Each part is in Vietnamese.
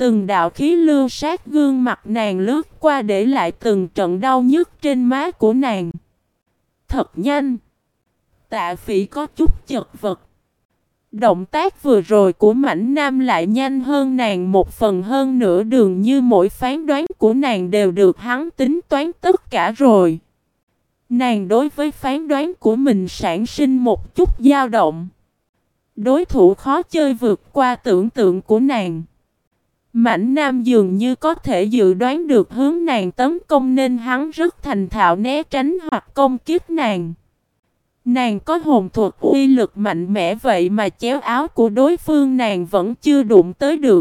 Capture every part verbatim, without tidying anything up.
Từng đạo khí lưu sát gương mặt nàng lướt qua để lại từng trận đau nhức trên má của nàng. Thật nhanh. Tạ Phỉ có chút chật vật. Động tác vừa rồi của Mãnh Nam lại nhanh hơn nàng một phần, hơn nữa đường như mỗi phán đoán của nàng đều được hắn tính toán tất cả rồi. Nàng đối với phán đoán của mình sản sinh một chút dao động. Đối thủ khó chơi vượt qua tưởng tượng của nàng. Mãnh Nam dường như có thể dự đoán được hướng nàng tấn công nên hắn rất thành thạo né tránh hoặc công kích nàng. Nàng có hồn thuật uy lực mạnh mẽ vậy mà chéo áo của đối phương nàng vẫn chưa đụng tới được.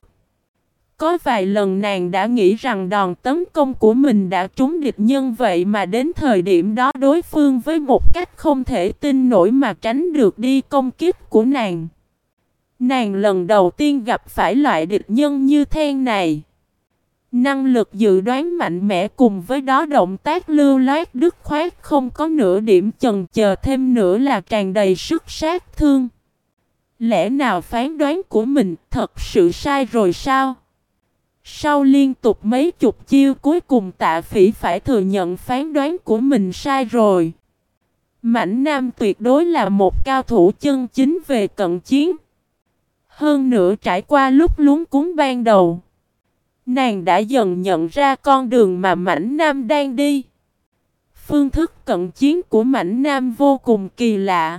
Có vài lần nàng đã nghĩ rằng đòn tấn công của mình đã trúng địch nhân, vậy mà đến thời điểm đó đối phương với một cách không thể tin nổi mà tránh được đi công kích của nàng. Nàng lần đầu tiên gặp phải loại địch nhân như thế này. Năng lực dự đoán mạnh mẽ cùng với đó động tác lưu loát dứt khoát, không có nửa điểm chần chờ, thêm nữa là tràn đầy sức sát thương. Lẽ nào phán đoán của mình thật sự sai rồi sao? Sau liên tục mấy chục chiêu cuối cùng Tạ Phỉ phải thừa nhận phán đoán của mình sai rồi. Mãnh Nam tuyệt đối là một cao thủ chân chính về cận chiến. Hơn nữa trải qua lúc luống cuống ban đầu, nàng đã dần nhận ra con đường mà Mãnh Nam đang đi. Phương thức cận chiến của Mãnh Nam vô cùng kỳ lạ.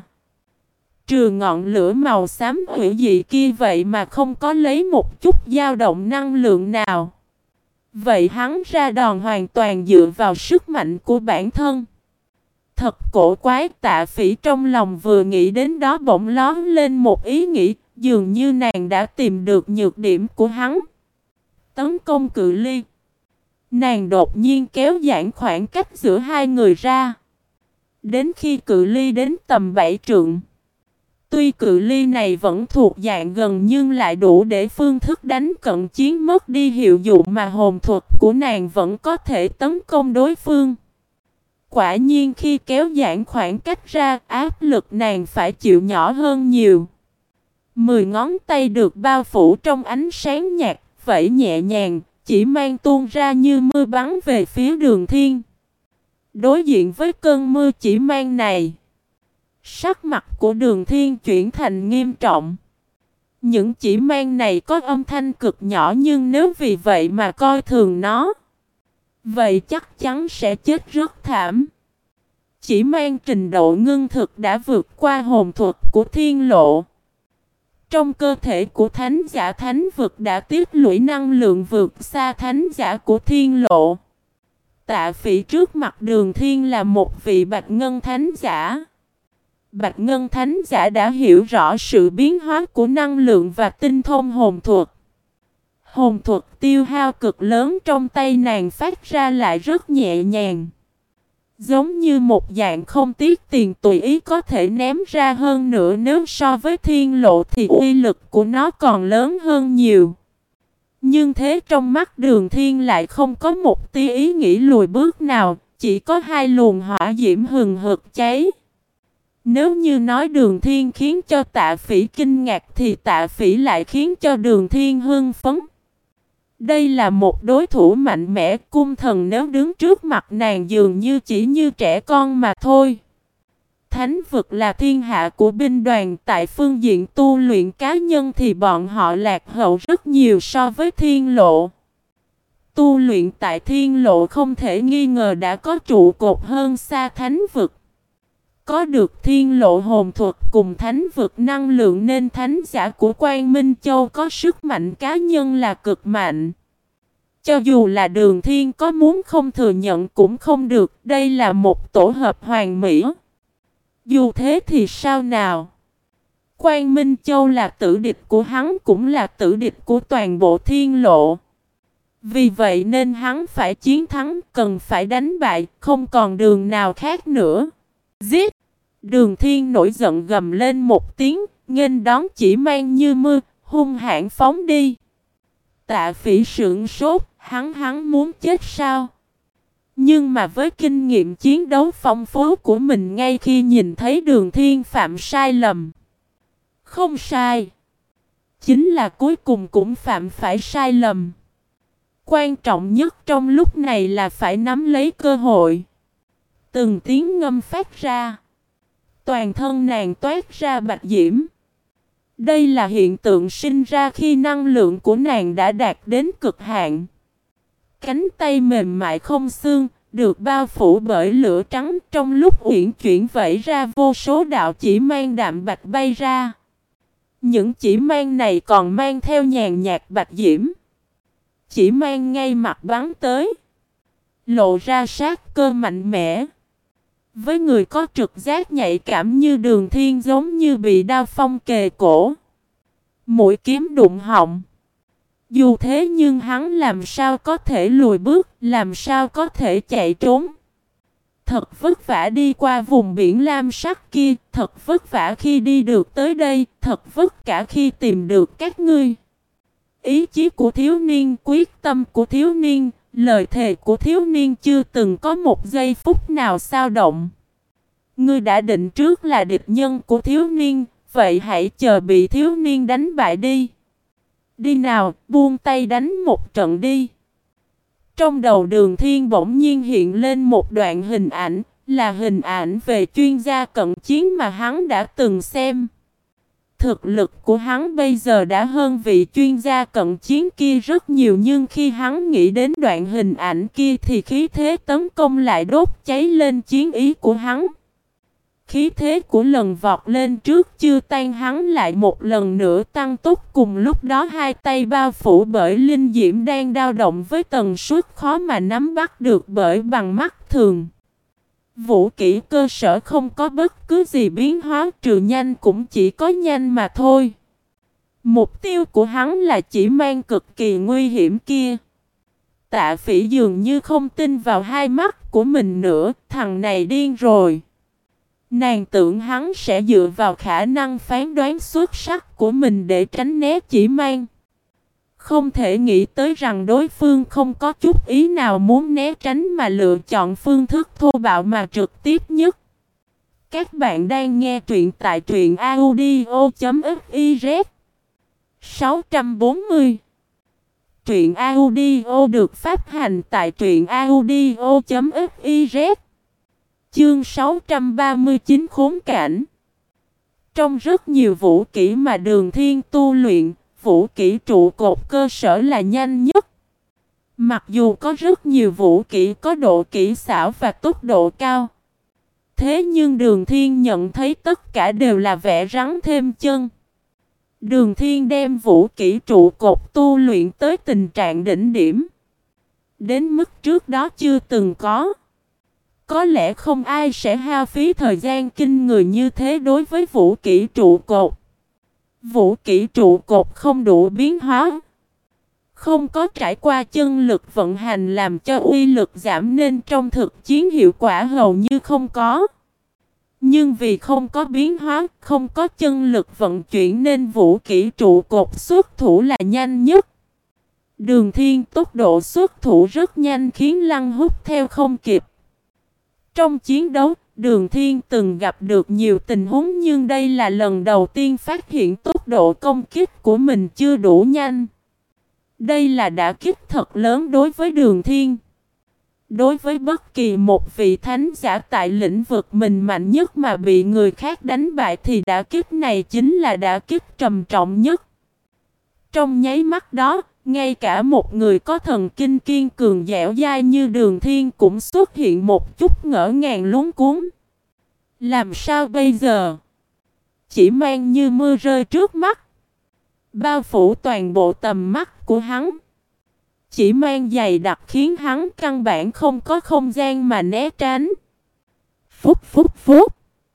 Trừ ngọn lửa màu xám hủy dị kia vậy mà không có lấy một chút dao động năng lượng nào. Vậy hắn ra đòn hoàn toàn dựa vào sức mạnh của bản thân. Thật cổ quái. Tạ Phỉ trong lòng vừa nghĩ đến đó bỗng lóe lên một ý nghĩ, dường như nàng đã tìm được nhược điểm của hắn. Tấn công cự ly. Nàng đột nhiên kéo giãn khoảng cách giữa hai người ra. Đến khi cự ly đến tầm bảy trượng. Tuy cự ly này vẫn thuộc dạng gần nhưng lại đủ để phương thức đánh cận chiến mất đi hiệu dụng, mà hồn thuật của nàng vẫn có thể tấn công đối phương. Quả nhiên khi kéo giãn khoảng cách ra, áp lực nàng phải chịu nhỏ hơn nhiều. Mười ngón tay được bao phủ trong ánh sáng nhạt, vẫy nhẹ nhàng, chỉ mang tuôn ra như mưa bắn về phía Đường Thiên. Đối diện với cơn mưa chỉ mang này, sắc mặt của Đường Thiên chuyển thành nghiêm trọng. Những chỉ mang này có âm thanh cực nhỏ, nhưng nếu vì vậy mà coi thường nó, vậy chắc chắn sẽ chết rất thảm. Chỉ mang trình độ ngưng thực đã vượt qua hồn thuật của Thiên Lộ. Trong cơ thể của thánh giả thánh vực đã tiết lũy năng lượng vượt xa thánh giả của Thiên Lộ. Tạ Phỉ trước mặt Đường Thiên là một vị Bạch Ngân thánh giả. Bạch Ngân thánh giả đã hiểu rõ sự biến hóa của năng lượng và tinh thông hồn thuật. Hồn thuật tiêu hao cực lớn trong tay nàng phát ra lại rất nhẹ nhàng. Giống như một dạng không tiếc tiền tùy ý có thể ném ra, hơn nữa nếu so với Thiên Lộ thì uy lực của nó còn lớn hơn nhiều. Nhưng thế trong mắt Đường Thiên lại không có một tia ý nghĩ lùi bước nào, chỉ có hai luồng hỏa diễm hừng hực cháy. Nếu như nói Đường Thiên khiến cho Tạ Phỉ kinh ngạc thì Tạ Phỉ lại khiến cho Đường Thiên hưng phấn. Đây là một đối thủ mạnh mẽ, cung thần nếu đứng trước mặt nàng dường như chỉ như trẻ con mà thôi. Thánh vực là thiên hạ của binh đoàn, tại phương diện tu luyện cá nhân thì bọn họ lạc hậu rất nhiều so với Thiên Lộ. Tu luyện tại Thiên Lộ không thể nghi ngờ đã có trụ cột hơn xa thánh vực. Có được Thiên Lộ hồn thuật cùng thánh vực năng lượng nên thánh giả của Quang Minh Châu có sức mạnh cá nhân là cực mạnh. Cho dù là Đường Thiên có muốn không thừa nhận cũng không được, đây là một tổ hợp hoàn mỹ. Dù thế thì sao nào? Quang Minh Châu là tử địch của hắn, cũng là tử địch của toàn bộ Thiên Lộ. Vì vậy nên hắn phải chiến thắng, cần phải đánh bại, không còn đường nào khác nữa. Giết! Đường Thiên nổi giận gầm lên một tiếng, nghênh đón chỉ mang như mưa, hung hãn phóng đi. Tạ Phỉ sững sốt, hắn hắn muốn chết sao? Nhưng mà với kinh nghiệm chiến đấu phong phú của mình, ngay khi nhìn thấy Đường Thiên phạm sai lầm. Không sai. chính là cuối cùng cũng phạm phải sai lầm. Quan trọng nhất trong lúc này là phải nắm lấy cơ hội. Từng tiếng ngâm phát ra. Toàn thân nàng toát ra bạch diễm. Đây là hiện tượng sinh ra khi năng lượng của nàng đã đạt đến cực hạn. Cánh tay mềm mại không xương, được bao phủ bởi lửa trắng, trong lúc uyển chuyển vẩy ra vô số đạo chỉ mang đạm bạch bay ra. Những chỉ mang này còn mang theo nhàn nhạt bạch diễm. Chỉ mang ngay mặt bắn tới, lộ ra sát cơ mạnh mẽ. Với người có trực giác nhạy cảm như Đường Thiên giống như bị đao phong kề cổ, mũi kiếm đụng họng. Dù thế nhưng hắn làm sao có thể lùi bước, làm sao có thể chạy trốn. Thật vất vả đi qua vùng biển lam sắc kia, thật vất vả khi đi được tới đây, thật vất cả khi tìm được các ngươi. Ý chí của thiếu niên, quyết tâm của thiếu niên, lời thề của thiếu niên chưa từng có một giây phút nào dao động. Ngươi đã định trước là địch nhân của thiếu niên, vậy hãy chờ bị thiếu niên đánh bại đi. Đi nào, buông tay đánh một trận đi. Trong đầu Đường Thiên bỗng nhiên hiện lên một đoạn hình ảnh, là hình ảnh về chuyên gia cận chiến mà hắn đã từng xem. Thực lực của hắn bây giờ đã hơn vị chuyên gia cận chiến kia rất nhiều, nhưng khi hắn nghĩ đến đoạn hình ảnh kia thì khí thế tấn công lại đốt cháy lên chiến ý của hắn. Khí thế của lần vọt lên trước chưa tan, hắn lại một lần nữa tăng tốc. Cùng lúc đó hai tay bao phủ bởi linh diễm đang dao động với tần suất khó mà nắm bắt được bởi bằng mắt thường. Vũ kỹ cơ sở không có bất cứ gì biến hóa, trừ nhanh cũng chỉ có nhanh mà thôi. Mục tiêu của hắn là chỉ mang cực kỳ nguy hiểm kia. Tạ Phỉ dường như không tin vào hai mắt của mình nữa, thằng này điên rồi. Nàng tưởng hắn sẽ dựa vào khả năng phán đoán xuất sắc của mình để tránh né chỉ mang. Không thể nghĩ tới rằng đối phương không có chút ý nào muốn né tránh mà lựa chọn phương thức thô bạo mà trực tiếp nhất. Các bạn đang nghe truyện tại truyện audio chấm fiz. sáu trăm bốn mươi. Truyện audio được phát hành tại truyện audio chấm fiz. Chương sáu trăm ba mươi chín khốn cảnh. Trong rất nhiều vũ kỹ mà Đường Thiên tu luyện, vũ kỹ trụ cột cơ sở là nhanh nhất. Mặc dù có rất nhiều vũ kỹ có độ kỹ xảo và tốc độ cao, thế nhưng Đường Thiên nhận thấy tất cả đều là vẽ rắn thêm chân. Đường Thiên đem vũ kỹ trụ cột tu luyện tới tình trạng đỉnh điểm, đến mức trước đó chưa từng có. Có lẽ không ai sẽ hao phí thời gian kinh người như thế đối với vũ kỹ trụ cột. Vũ kỹ trụ cột không đủ biến hóa, không có trải qua chân lực vận hành làm cho uy lực giảm, nên trong thực chiến hiệu quả hầu như không có. Nhưng vì không có biến hóa, không có chân lực vận chuyển nên vũ kỹ trụ cột xuất thủ là nhanh nhất. Đường Thiên tốc độ xuất thủ rất nhanh khiến Lăng Húc theo không kịp. Trong chiến đấu, Đường Thiên từng gặp được nhiều tình huống, nhưng đây là lần đầu tiên phát hiện tốc độ công kích của mình chưa đủ nhanh. Đây là đả kích thật lớn đối với Đường Thiên. Đối với bất kỳ một vị thánh giả tại lĩnh vực mình mạnh nhất mà bị người khác đánh bại thì đả kích này chính là đả kích trầm trọng nhất. Trong nháy mắt đó, ngay cả một người có thần kinh kiên cường dẻo dai như Đường Thiên cũng xuất hiện một chút ngỡ ngàng luống cuống. Làm sao bây giờ? Chỉ mang như mưa rơi trước mắt, bao phủ toàn bộ tầm mắt của hắn. Chỉ mang dày đặc khiến hắn căn bản không có không gian mà né tránh. Phút phút phút.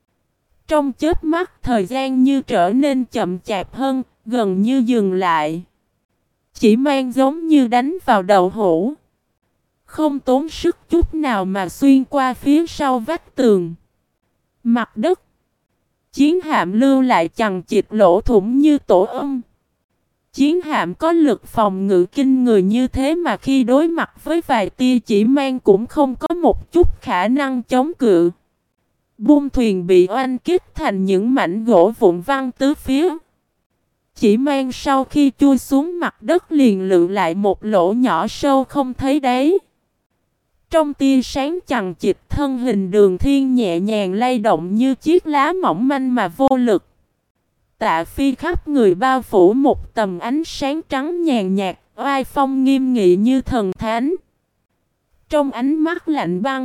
Trong chớp mắt thời gian như trở nên chậm chạp hơn, gần như dừng lại. Chỉ mang giống như đánh vào đậu hũ, không tốn sức chút nào mà xuyên qua phía sau vách tường, mặt đất. Chiến hạm lưu lại chằng chịt lỗ thủng như tổ ong. Chiến hạm có lực phòng ngự kinh người như thế mà khi đối mặt với vài tia chỉ mang cũng không có một chút khả năng chống cự. Buông thuyền bị oanh kích thành những mảnh gỗ vụn văng tứ phía. Chỉ mang sau khi chui xuống mặt đất liền lự lại một lỗ nhỏ sâu không thấy đáy. Trong tia sáng chằng chịt, thân hình Đường Thiên nhẹ nhàng lay động như chiếc lá mỏng manh mà vô lực. Tạ Phi khắp người bao phủ một tầm ánh sáng trắng nhàn nhạt, oai phong nghiêm nghị như thần thánh. Trong ánh mắt lạnh băng,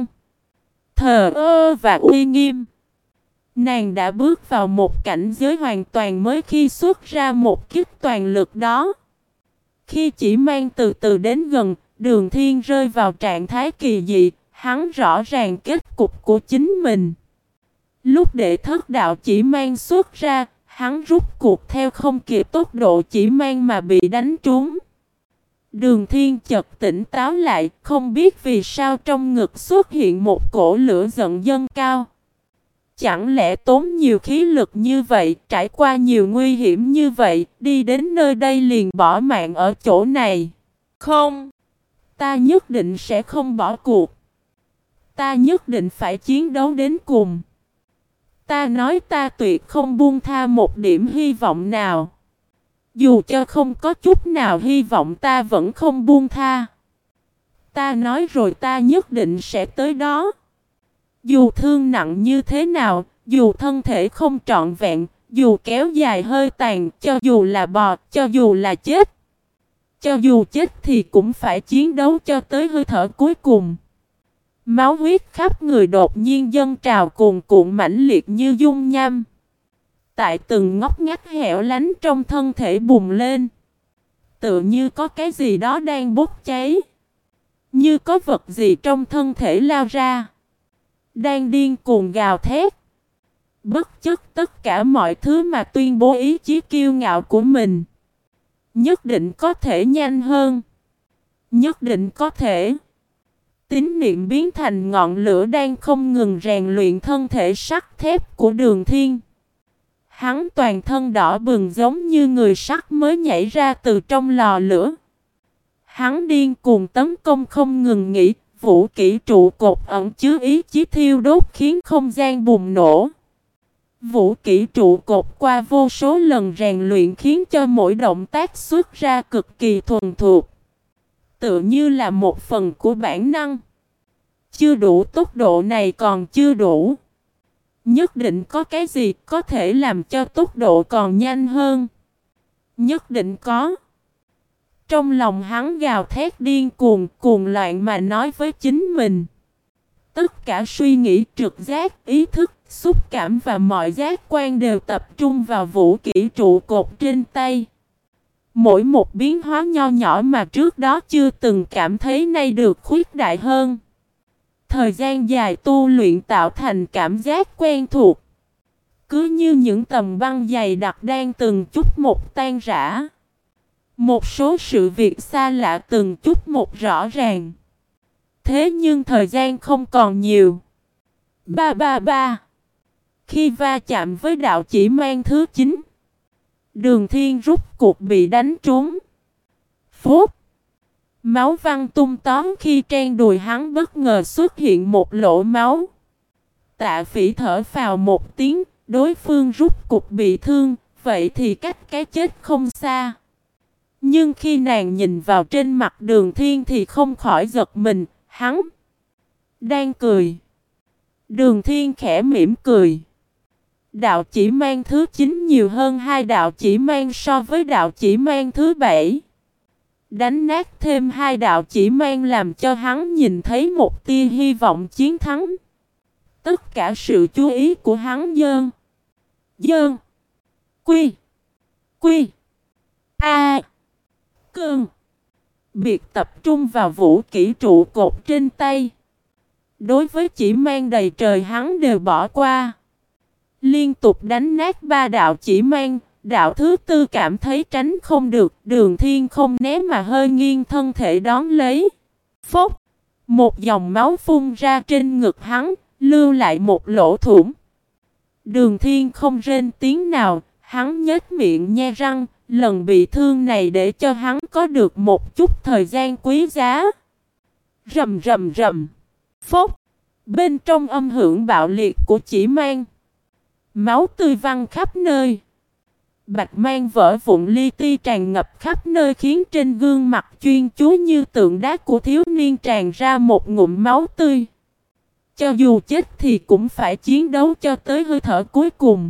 thờ ơ và uy nghiêm, nàng đã bước vào một cảnh giới hoàn toàn mới khi xuất ra một kích toàn lực đó. Khi chỉ mang từ từ đến gần, Đường Thiên rơi vào trạng thái kỳ dị, hắn rõ ràng kết cục của chính mình. Lúc đệ thất đạo chỉ mang xuất ra, hắn rút cuộc theo không kịp tốc độ chỉ mang mà bị đánh trúng. Đường Thiên chợt tỉnh táo lại, không biết vì sao trong ngực xuất hiện một cổ lửa giận dâng cao. Chẳng lẽ tốn nhiều khí lực như vậy, trải qua nhiều nguy hiểm như vậy, đi đến nơi đây liền bỏ mạng ở chỗ này? Không, ta nhất định sẽ không bỏ cuộc. Ta nhất định phải chiến đấu đến cùng. Ta nói ta tuyệt không buông tha một điểm hy vọng nào. Dù cho không có chút nào hy vọng ta vẫn không buông tha. Ta nói rồi, ta nhất định sẽ tới đó. Dù thương nặng như thế nào, dù thân thể không trọn vẹn, dù kéo dài hơi tàn, cho dù là bò, cho dù là chết. Cho dù chết thì cũng phải chiến đấu cho tới hơi thở cuối cùng. Máu huyết khắp người đột nhiên dâng trào cuồn cuộn mãnh liệt như dung nham. Tại từng ngóc ngách hẻo lánh trong thân thể bùng lên. Tựa như có cái gì đó đang bốc cháy. Như có vật gì trong thân thể lao ra. Đang điên cuồng gào thét. Bất chấp tất cả mọi thứ mà tuyên bố ý chí kiêu ngạo của mình. Nhất định có thể nhanh hơn. Nhất định có thể. Tín niệm biến thành ngọn lửa đang không ngừng rèn luyện thân thể sắt thép của Đường Thiên. Hắn toàn thân đỏ bừng giống như người sắt mới nhảy ra từ trong lò lửa. Hắn điên cuồng tấn công không ngừng nghỉ, vũ kỹ trụ cột ẩn chứa ý chí thiêu đốt khiến không gian bùng nổ. Vũ kỹ trụ cột qua vô số lần rèn luyện khiến cho mỗi động tác xuất ra cực kỳ thuần thục. Tựa như là một phần của bản năng. Chưa đủ, tốc độ này còn chưa đủ. Nhất định có cái gì có thể làm cho tốc độ còn nhanh hơn. Nhất định có. Trong lòng hắn gào thét điên cuồng, cuồng loạn mà nói với chính mình. Tất cả suy nghĩ, trực giác, ý thức, xúc cảm và mọi giác quan đều tập trung vào vũ kỹ trụ cột trên tay. Mỗi một biến hóa nho nhỏ mà trước đó chưa từng cảm thấy nay được khuếch đại hơn. Thời gian dài tu luyện tạo thành cảm giác quen thuộc. Cứ như những tầng băng dày đặc đang từng chút một tan rã. Một số sự việc xa lạ từng chút một rõ ràng. Thế nhưng thời gian không còn nhiều. Ba ba ba. Khi va chạm với đạo chỉ mang thứ chín, Đường Thiên rút cuộc bị đánh trúng. Phốt. Máu văng tung tóm khi trên đùi hắn bất ngờ xuất hiện một lỗ máu. Tạ Phỉ thở phào một tiếng, đối phương rút cuộc bị thương, vậy thì cách cái chết không xa. Nhưng khi nàng nhìn vào trên mặt Đường Thiên thì không khỏi giật mình, hắn đang cười. Đường Thiên khẽ mỉm cười. Đạo chỉ mang thứ chín nhiều hơn hai đạo chỉ mang so với đạo chỉ mang thứ bảy. Đánh nát thêm hai đạo chỉ mang làm cho hắn nhìn thấy một tia hy vọng chiến thắng. Tất cả sự chú ý của hắn dơn. Dơn. Quy. Quy. A. Cơn. Biệt tập trung vào vũ kỹ trụ cột trên tay. Đối với chỉ mang đầy trời hắn đều bỏ qua. Liên tục đánh nát ba đạo chỉ mang. Đạo thứ tư cảm thấy tránh không được, Đường Thiên không né mà hơi nghiêng thân thể đón lấy. Phốc! Một dòng máu phun ra trên ngực hắn, lưu lại một lỗ thủng. Đường Thiên không rên tiếng nào, hắn nhếch miệng nhe răng, lần bị thương này để cho hắn có được một chút thời gian quý giá. Rầm rầm rầm! Phốc! Bên trong âm hưởng bạo liệt của chỉ mang. Máu tươi văng khắp nơi. Bạch mang vỡ vụn li ti tràn ngập khắp nơi khiến trên gương mặt chuyên chú như tượng đá của thiếu niên tràn ra một ngụm máu tươi. Cho dù chết thì cũng phải chiến đấu cho tới hơi thở cuối cùng.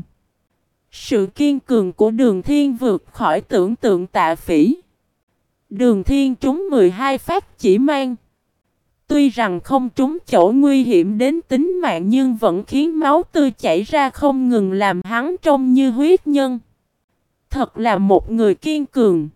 Sự kiên cường của Đường Thiên vượt khỏi tưởng tượng Tạ Phỉ. Đường Thiên trúng mười hai phát chỉ mang. Tuy rằng không trúng chỗ nguy hiểm đến tính mạng nhưng vẫn khiến máu tươi chảy ra không ngừng làm hắn trông như huyết nhân. Thật là một người kiên cường.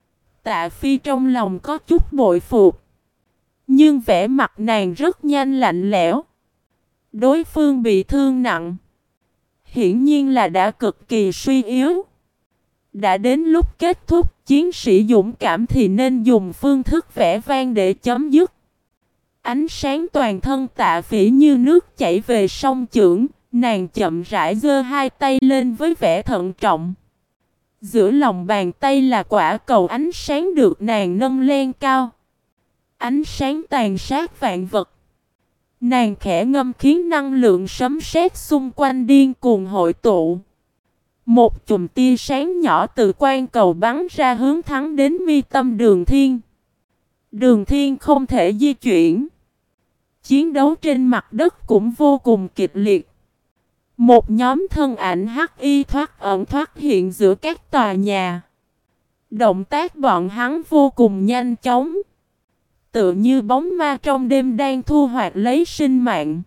Tạ Phi trong lòng có chút bội phục. Nhưng vẻ mặt nàng rất nhanh lạnh lẽo. Đối phương bị thương nặng. Hiển nhiên là đã cực kỳ suy yếu. Đã đến lúc kết thúc, chiến sĩ dũng cảm thì nên dùng phương thức vẽ vang để chấm dứt. Ánh sáng toàn thân Tạ Phỉ như nước chảy về sông chưởng, nàng chậm rãi giơ hai tay lên với vẻ thận trọng. Giữa lòng bàn tay là quả cầu ánh sáng được nàng nâng lên cao. Ánh sáng tàn sát vạn vật. Nàng khẽ ngâm khiến năng lượng sấm sét xung quanh điên cuồng hội tụ. Một chùm tia sáng nhỏ từ quan cầu bắn ra hướng thẳng đến mi tâm Đường Thiên. Đường Thiên không thể di chuyển. Chiến đấu trên mặt đất cũng vô cùng kịch liệt. Một nhóm thân ảnh hắc y thoát ẩn thoát hiện giữa các tòa nhà. Động tác bọn hắn vô cùng nhanh chóng. Tựa như bóng ma trong đêm đang thu hoạch lấy sinh mạng.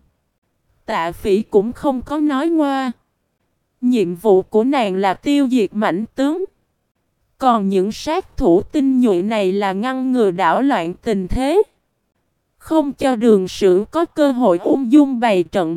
Tạ Phỉ cũng không có nói ngoa. Nhiệm vụ của nàng là tiêu diệt mãnh tướng. Còn những sát thủ tinh nhuệ này là ngăn ngừa đảo loạn tình thế. Không cho Đường Sử có cơ hội ung dung bày trận.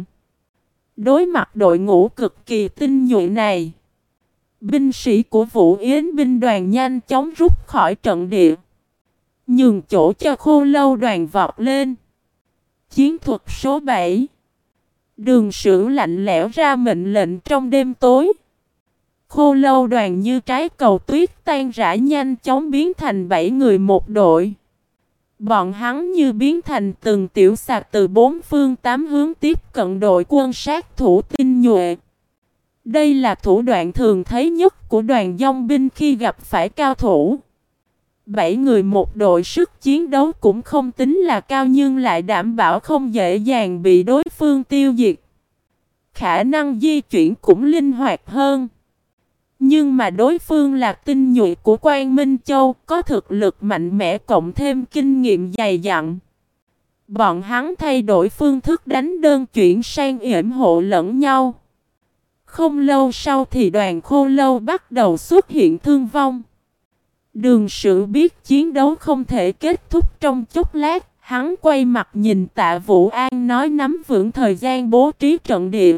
Đối mặt đội ngũ cực kỳ tinh nhuệ này, binh sĩ của Vũ Yến binh đoàn nhanh chóng rút khỏi trận địa. Nhường chỗ cho Khô Lâu đoàn vọt lên. Chiến thuật số bảy. Đường Sử lạnh lẽo ra mệnh lệnh trong đêm tối. Khô Lâu đoàn như trái cầu tuyết tan rã nhanh chóng biến thành bảy người một đội. Bọn hắn như biến thành từng tiểu sạc từ bốn phương tám hướng tiếp cận đội quân sát thủ tinh nhuệ. Đây là thủ đoạn thường thấy nhất của đoàn dòng binh khi gặp phải cao thủ. Bảy người một đội sức chiến đấu cũng không tính là cao nhưng lại đảm bảo không dễ dàng bị đối phương tiêu diệt. Khả năng di chuyển cũng linh hoạt hơn. Nhưng mà đối phương là tinh nhuệ của Quang Minh Châu, có thực lực mạnh mẽ cộng thêm kinh nghiệm dày dặn. Bọn hắn thay đổi phương thức đánh đơn chuyển sang yểm hộ lẫn nhau. Không lâu sau thì đoàn Khô Lâu bắt đầu xuất hiện thương vong. Đường Sử biết chiến đấu không thể kết thúc trong chốc lát, hắn quay mặt nhìn Tạ Vũ An nói nắm vững thời gian bố trí trận địa.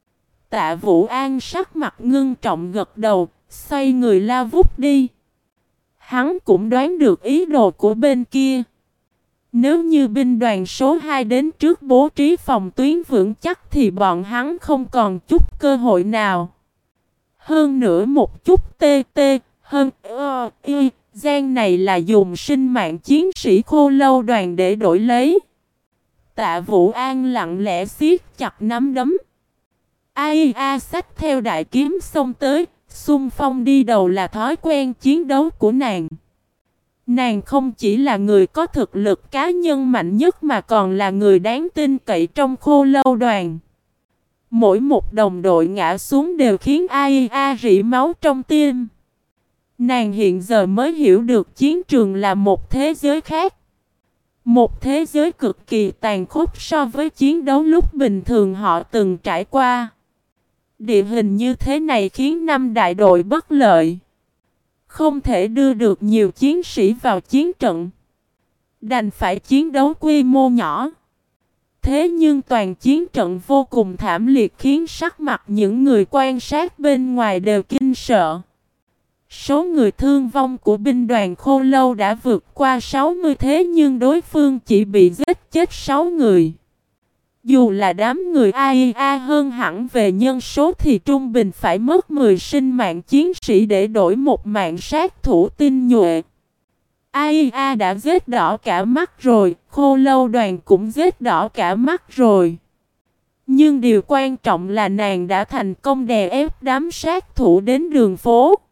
Tạ Vũ An sắc mặt ngưng trọng gật đầu, xoay người lao vút đi. Hắn cũng đoán được ý đồ của bên kia. Nếu như binh đoàn số hai đến trước bố trí phòng tuyến vững chắc thì bọn hắn không còn chút cơ hội nào. Hơn nữa một chút tê tê, hơn ơ, y, gian này là dùng sinh mạng chiến sĩ Khô Lâu đoàn để đổi lấy. Tạ Vũ An lặng lẽ siết chặt nắm đấm. Ai a xách theo đại kiếm xông tới, xung phong đi đầu là thói quen chiến đấu của nàng. Nàng không chỉ là người có thực lực cá nhân mạnh nhất mà còn là người đáng tin cậy trong Khô Lâu đoàn. Mỗi một đồng đội ngã xuống đều khiến ai a rỉ máu trong tim. Nàng hiện giờ mới hiểu được chiến trường là một thế giới khác. Một thế giới cực kỳ tàn khốc so với chiến đấu lúc bình thường họ từng trải qua. Địa hình như thế này khiến năm đại đội bất lợi. Không thể đưa được nhiều chiến sĩ vào chiến trận. Đành phải chiến đấu quy mô nhỏ. Thế nhưng toàn chiến trận vô cùng thảm liệt khiến sắc mặt những người quan sát bên ngoài đều kinh sợ. Số người thương vong của binh đoàn Khô Lâu đã vượt qua sáu mươi thế nhưng đối phương chỉ bị giết chết sáu người. Dù là đám người a i a hơn hẳn về nhân số thì trung bình phải mất mười sinh mạng chiến sĩ để đổi một mạng sát thủ tinh nhuệ. a i a đã giết đỏ cả mắt rồi, Khô Lâu đoàn cũng giết đỏ cả mắt rồi. Nhưng điều quan trọng là nàng đã thành công đè ép đám sát thủ đến đường phố.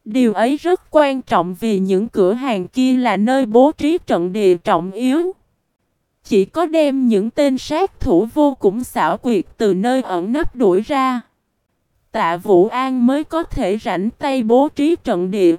Điều ấy rất quan trọng vì những cửa hàng kia là nơi bố trí trận địa trọng yếu. Chỉ có đem những tên sát thủ vô cùng xảo quyệt từ nơi ẩn nấp đuổi ra, Tạ Vũ An mới có thể rảnh tay bố trí trận địa.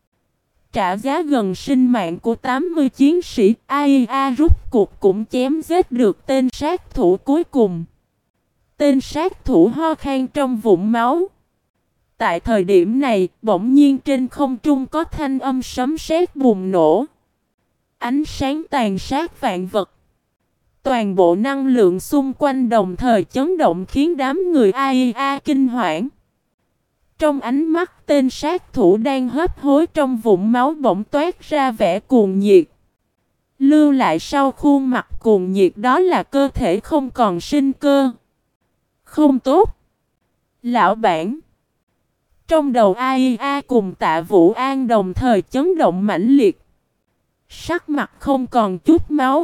Trả giá gần sinh mạng của tám mươi chiến sĩ, a i a rút cuộc cũng chém giết được tên sát thủ cuối cùng. Tên sát thủ ho khan trong vũng máu. Tại thời điểm này, bỗng nhiên trên không trung có thanh âm sấm sét bùng nổ. Ánh sáng tàn sát vạn vật. Toàn bộ năng lượng xung quanh đồng thời chấn động khiến đám người a i a kinh hoảng. Trong ánh mắt tên sát thủ đang hấp hối trong vũng máu bỗng toát ra vẻ cuồng nhiệt. Lưu lại sau khuôn mặt cuồng nhiệt đó là cơ thể không còn sinh cơ. Không tốt. Lão bản. Trong đầu a i a cùng Tạ Vũ An đồng thời chấn động mãnh liệt. Sắc mặt không còn chút máu.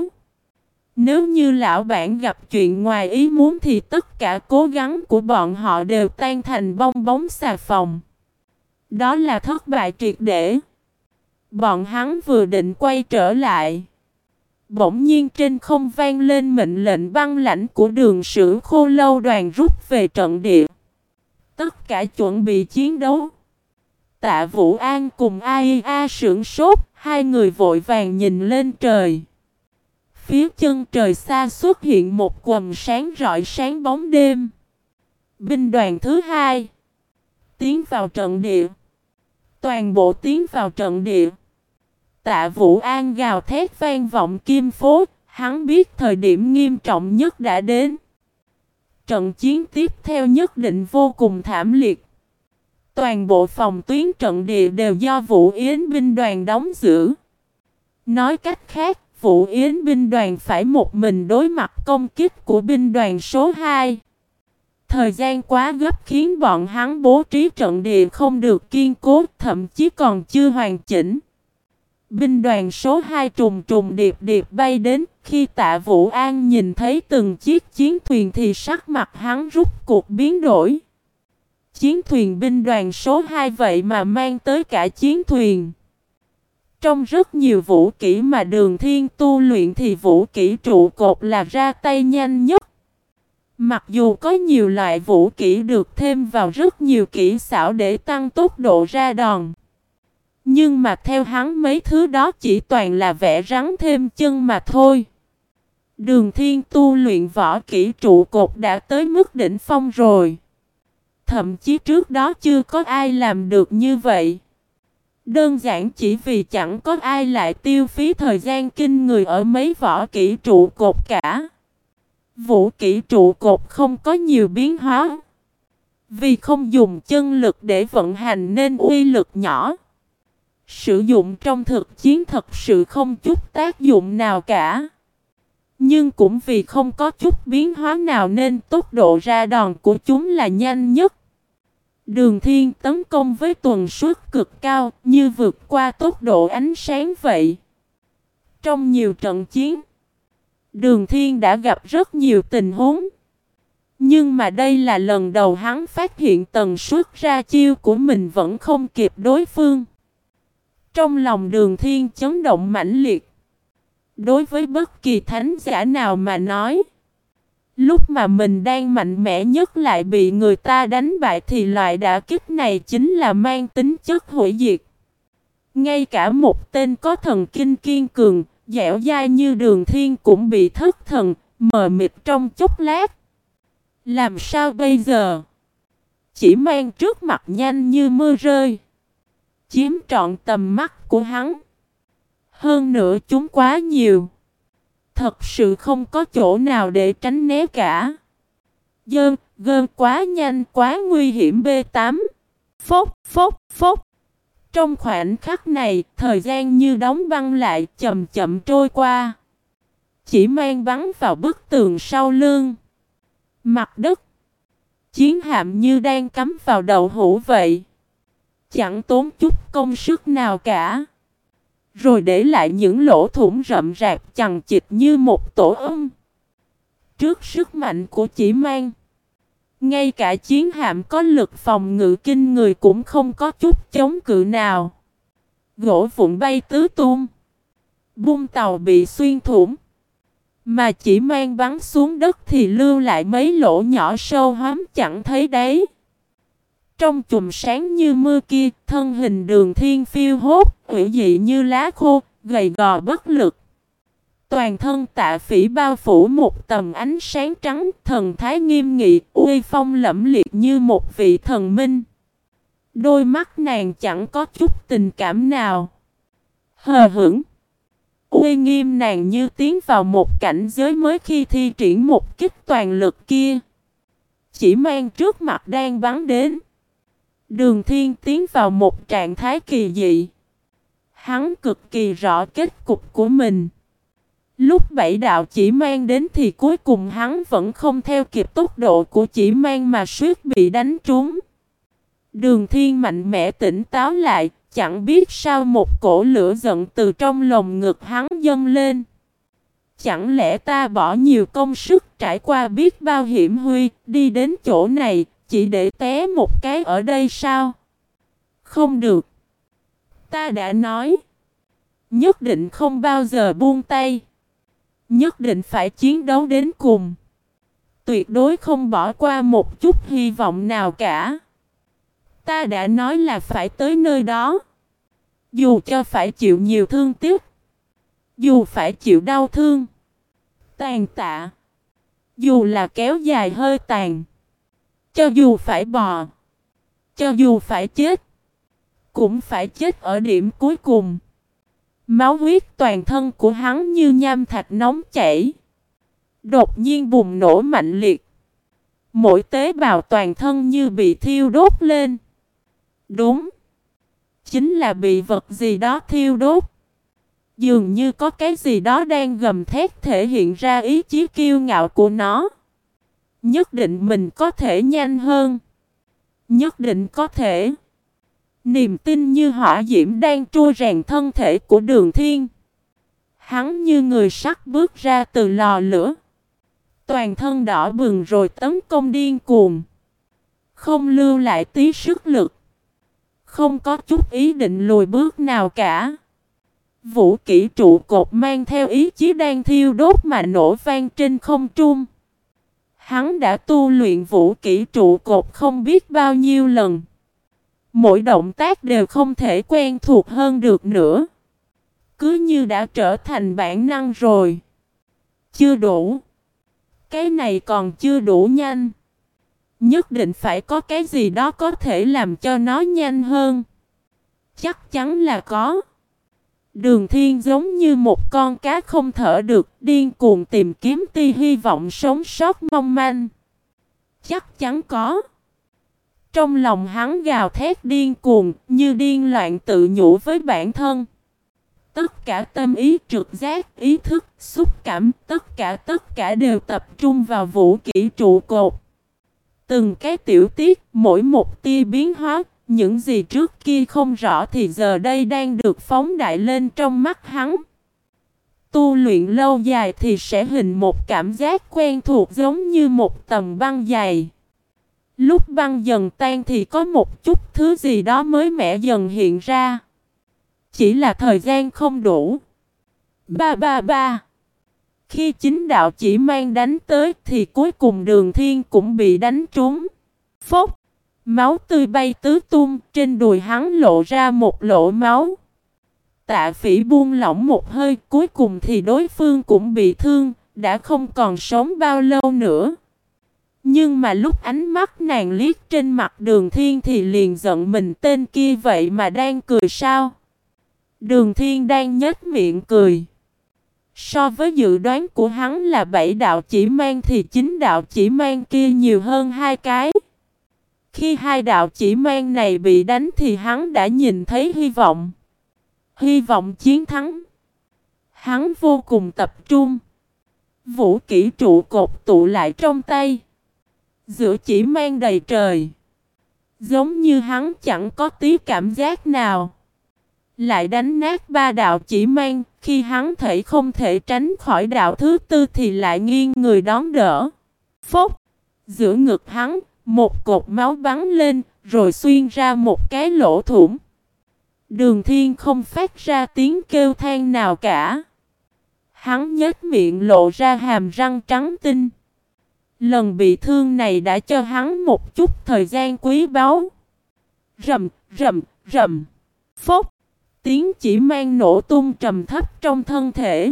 Nếu như lão bản gặp chuyện ngoài ý muốn thì tất cả cố gắng của bọn họ đều tan thành bong bóng xà phòng. Đó là thất bại triệt để. Bọn hắn vừa định quay trở lại. Bỗng nhiên trên không vang lên mệnh lệnh băng lãnh của Đường Sử Khô Lâu đoàn rút về trận địa. Tất cả chuẩn bị chiến đấu. Tạ Vũ An cùng a i a sửng sốt, hai người vội vàng nhìn lên trời. Phía chân trời xa xuất hiện một quầng sáng rọi sáng bóng đêm. Binh đoàn thứ hai tiến vào trận địa. Toàn bộ tiến vào trận địa. Tạ Vũ An gào thét vang vọng kim phố. Hắn biết thời điểm nghiêm trọng nhất đã đến. Trận chiến tiếp theo nhất định vô cùng thảm liệt. Toàn bộ phòng tuyến trận địa đều do Vũ Yến binh đoàn đóng giữ. Nói cách khác, Vũ Yến binh đoàn phải một mình đối mặt công kích của binh đoàn số hai. Thời gian quá gấp khiến bọn hắn bố trí trận địa không được kiên cố, thậm chí còn chưa hoàn chỉnh. Binh đoàn số hai trùng trùng điệp điệp bay đến, khi Tạ Vũ An nhìn thấy từng chiếc chiến thuyền thì sắc mặt hắn rút cuộc biến đổi. Chiến thuyền binh đoàn số hai vậy mà mang tới cả chiến thuyền. Trong rất nhiều vũ kỹ mà Đường Thiên tu luyện thì vũ kỹ trụ cột là ra tay nhanh nhất. Mặc dù có nhiều loại vũ kỹ được thêm vào rất nhiều kỹ xảo để tăng tốc độ ra đòn. Nhưng mà theo hắn mấy thứ đó chỉ toàn là vẽ rắn thêm chân mà thôi. Đường Thiên tu luyện võ kỹ trụ cột đã tới mức đỉnh phong rồi. Thậm chí trước đó chưa có ai làm được như vậy. Đơn giản chỉ vì chẳng có ai lại tiêu phí thời gian kinh người ở mấy võ kỹ trụ cột cả. Vũ kỹ trụ cột không có nhiều biến hóa. Vì không dùng chân lực để vận hành nên uy lực nhỏ. Sử dụng trong thực chiến thật sự không chút tác dụng nào cả. Nhưng cũng vì không có chút biến hóa nào nên tốc độ ra đòn của chúng là nhanh nhất. Đường Thiên tấn công với tần suất cực cao như vượt qua tốc độ ánh sáng vậy. Trong nhiều trận chiến, Đường Thiên đã gặp rất nhiều tình huống. Nhưng mà đây là lần đầu hắn phát hiện tần suất ra chiêu của mình vẫn không kịp đối phương. Trong lòng Đường Thiên chấn động mãnh liệt. Đối với bất kỳ thánh giả nào mà nói, lúc mà mình đang mạnh mẽ nhất lại bị người ta đánh bại thì loại đả kích này chính là mang tính chất hủy diệt. Ngay cả một tên có thần kinh kiên cường, dẻo dai như Đường Thiên cũng bị thất thần, mờ mịt trong chốc lát. Làm sao bây giờ? Chỉ mang trước mặt nhanh như mưa rơi, chiếm trọn tầm mắt của hắn. Hơn nữa chúng quá nhiều. Thật sự không có chỗ nào để tránh né cả. Dơn, gơn quá nhanh quá nguy hiểm B tám. Phốc, phốc, phốc. Trong khoảnh khắc này, thời gian như đóng băng lại chậm chậm trôi qua. Chỉ mang bắn vào bức tường sau lưng. Mặt đất. Chiến hạm như đang cắm vào đậu hũ vậy. Chẳng tốn chút công sức nào cả. Rồi để lại những lỗ thủng rậm rạp chằng chịt như một tổ ong. Trước sức mạnh của chỉ mang, Ngay cả chiến hạm có lực phòng ngự kinh người cũng không có chút chống cự nào. Gỗ vụn bay tứ tung. Bung tàu bị xuyên thủng. Mà chỉ mang bắn xuống đất thì lưu lại mấy lỗ nhỏ sâu hoắm chẳng thấy đấy. Trong chùm sáng như mưa kia, thân hình Đường Thiên phiêu hốt, ủy dị như lá khô, gầy gò bất lực. Toàn thân Tạ Phỉ bao phủ một tầng ánh sáng trắng, thần thái nghiêm nghị, uy phong lẫm liệt như một vị thần minh. Đôi mắt nàng chẳng có chút tình cảm nào. Hờ hững. Uy nghiêm nàng như tiến vào một cảnh giới mới khi thi triển một kích toàn lực kia. Chỉ mang trước mặt đang bắn đến. Đường Thiên tiến vào một trạng thái kỳ dị. Hắn cực kỳ rõ kết cục của mình. Lúc bảy đạo chỉ mang đến thì cuối cùng hắn vẫn không theo kịp tốc độ của chỉ mang mà suýt bị đánh trúng. Đường Thiên mạnh mẽ tỉnh táo lại, chẳng biết sao một cổ lửa giận từ trong lồng ngực hắn dâng lên. Chẳng lẽ ta bỏ nhiều công sức trải qua biết bao hiểm nguy, đi đến chỗ này, chỉ để té một cái ở đây sao? Không được. Ta đã nói, nhất định không bao giờ buông tay. Nhất định phải chiến đấu đến cùng. Tuyệt đối không bỏ qua một chút hy vọng nào cả. Ta đã nói là phải tới nơi đó. Dù cho phải chịu nhiều thương tiếc. Dù phải chịu đau thương. Tàn tạ. Dù là kéo dài hơi tàn. Cho dù phải bò. Cho dù phải chết. Cũng phải chết ở điểm cuối cùng. Máu huyết toàn thân của hắn như nham thạch nóng chảy. Đột nhiên bùng nổ mạnh liệt. Mỗi tế bào toàn thân như bị thiêu đốt lên. Đúng. Chính là bị vật gì đó thiêu đốt. Dường như có cái gì đó đang gầm thét thể hiện ra ý chí kiêu ngạo của nó. Nhất định mình có thể nhanh hơn. Nhất định có thể. Niềm tin như hỏa diễm đang trôi rèn thân thể của Đường Thiên. Hắn như người sắt bước ra từ lò lửa. Toàn thân đỏ bừng rồi tấn công điên cuồng. Không lưu lại tí sức lực. Không có chút ý định lùi bước nào cả. Vũ kỹ trụ cột mang theo ý chí đang thiêu đốt mà nổ vang trên không trung. Hắn đã tu luyện vũ kỹ trụ cột không biết bao nhiêu lần. Mỗi động tác đều không thể quen thuộc hơn được nữa. Cứ như đã trở thành bản năng rồi. Chưa đủ. Cái này còn chưa đủ nhanh. Nhất định phải có cái gì đó có thể làm cho nó nhanh hơn. Chắc chắn là có. Đường Thiên giống như một con cá không thở được, điên cuồng tìm kiếm tia hy vọng sống sót mong manh. Chắc chắn có. Trong lòng hắn gào thét điên cuồng, như điên loạn tự nhủ với bản thân. Tất cả tâm ý, trực giác, ý thức, xúc cảm, tất cả tất cả đều tập trung vào vũ kỹ trụ cột. Từng cái tiểu tiết, mỗi một tia biến hóa, những gì trước kia không rõ thì giờ đây đang được phóng đại lên trong mắt hắn. Tu luyện lâu dài thì sẽ hình một cảm giác quen thuộc giống như một tầng băng dày. Lúc băng dần tan thì có một chút thứ gì đó mới mẻ dần hiện ra. Chỉ là thời gian không đủ. Ba ba ba. Khi chính đạo chỉ mang đánh tới thì cuối cùng Đường Thiên cũng bị đánh trúng. Phốc. Máu tươi bay tứ tung, trên đùi hắn lộ ra một lỗ máu. Tạ Phỉ buông lỏng một hơi, cuối cùng thì đối phương cũng bị thương, đã không còn sống bao lâu nữa. Nhưng mà lúc ánh mắt nàng liếc trên mặt Đường Thiên thì liền giận mình, tên kia vậy mà đang cười sao? Đường Thiên đang nhếch miệng cười. So với dự đoán của hắn là bảy đạo chỉ mang thì chín đạo chỉ mang kia nhiều hơn hai cái. Khi hai đạo chỉ mang này bị đánh thì hắn đã nhìn thấy hy vọng. Hy vọng chiến thắng. Hắn vô cùng tập trung. Vũ kỹ trụ cột tụ lại trong tay. Giữa chỉ mang đầy trời. Giống như hắn chẳng có tí cảm giác nào. Lại đánh nát ba đạo chỉ mang. Khi hắn thấy không thể tránh khỏi đạo thứ tư thì lại nghiêng người đón đỡ. Phốc. Giữa ngực hắn, một cột máu bắn lên, rồi xuyên ra một cái lỗ thủng. Đường Thiên không phát ra tiếng kêu than nào cả. Hắn nhếch miệng lộ ra hàm răng trắng tinh. Lần bị thương này đã cho hắn một chút thời gian quý báu. Rầm, rầm, rầm. Phốc. Tiếng chỉ mang nổ tung trầm thấp trong thân thể.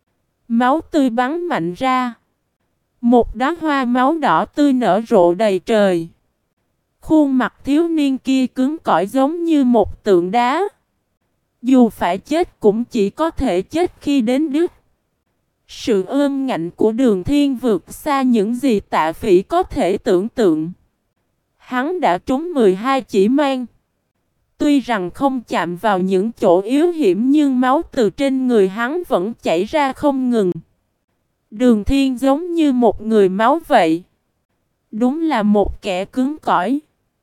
Máu tươi bắn mạnh ra. Một đóa hoa máu đỏ tươi nở rộ đầy trời. Khuôn mặt thiếu niên kia cứng cỏi giống như một tượng đá. Dù phải chết cũng chỉ có thể chết khi đến đích. Sự ương ngạnh của Đường Thiên vượt xa những gì Tạ Phỉ có thể tưởng tượng. Hắn đã trúng mười hai chỉ mang. Tuy rằng không chạm vào những chỗ yếu hiểm nhưng máu từ trên người hắn vẫn chảy ra không ngừng. Đường Thiên giống như một người máu vậy. Đúng là một kẻ cứng cỏi.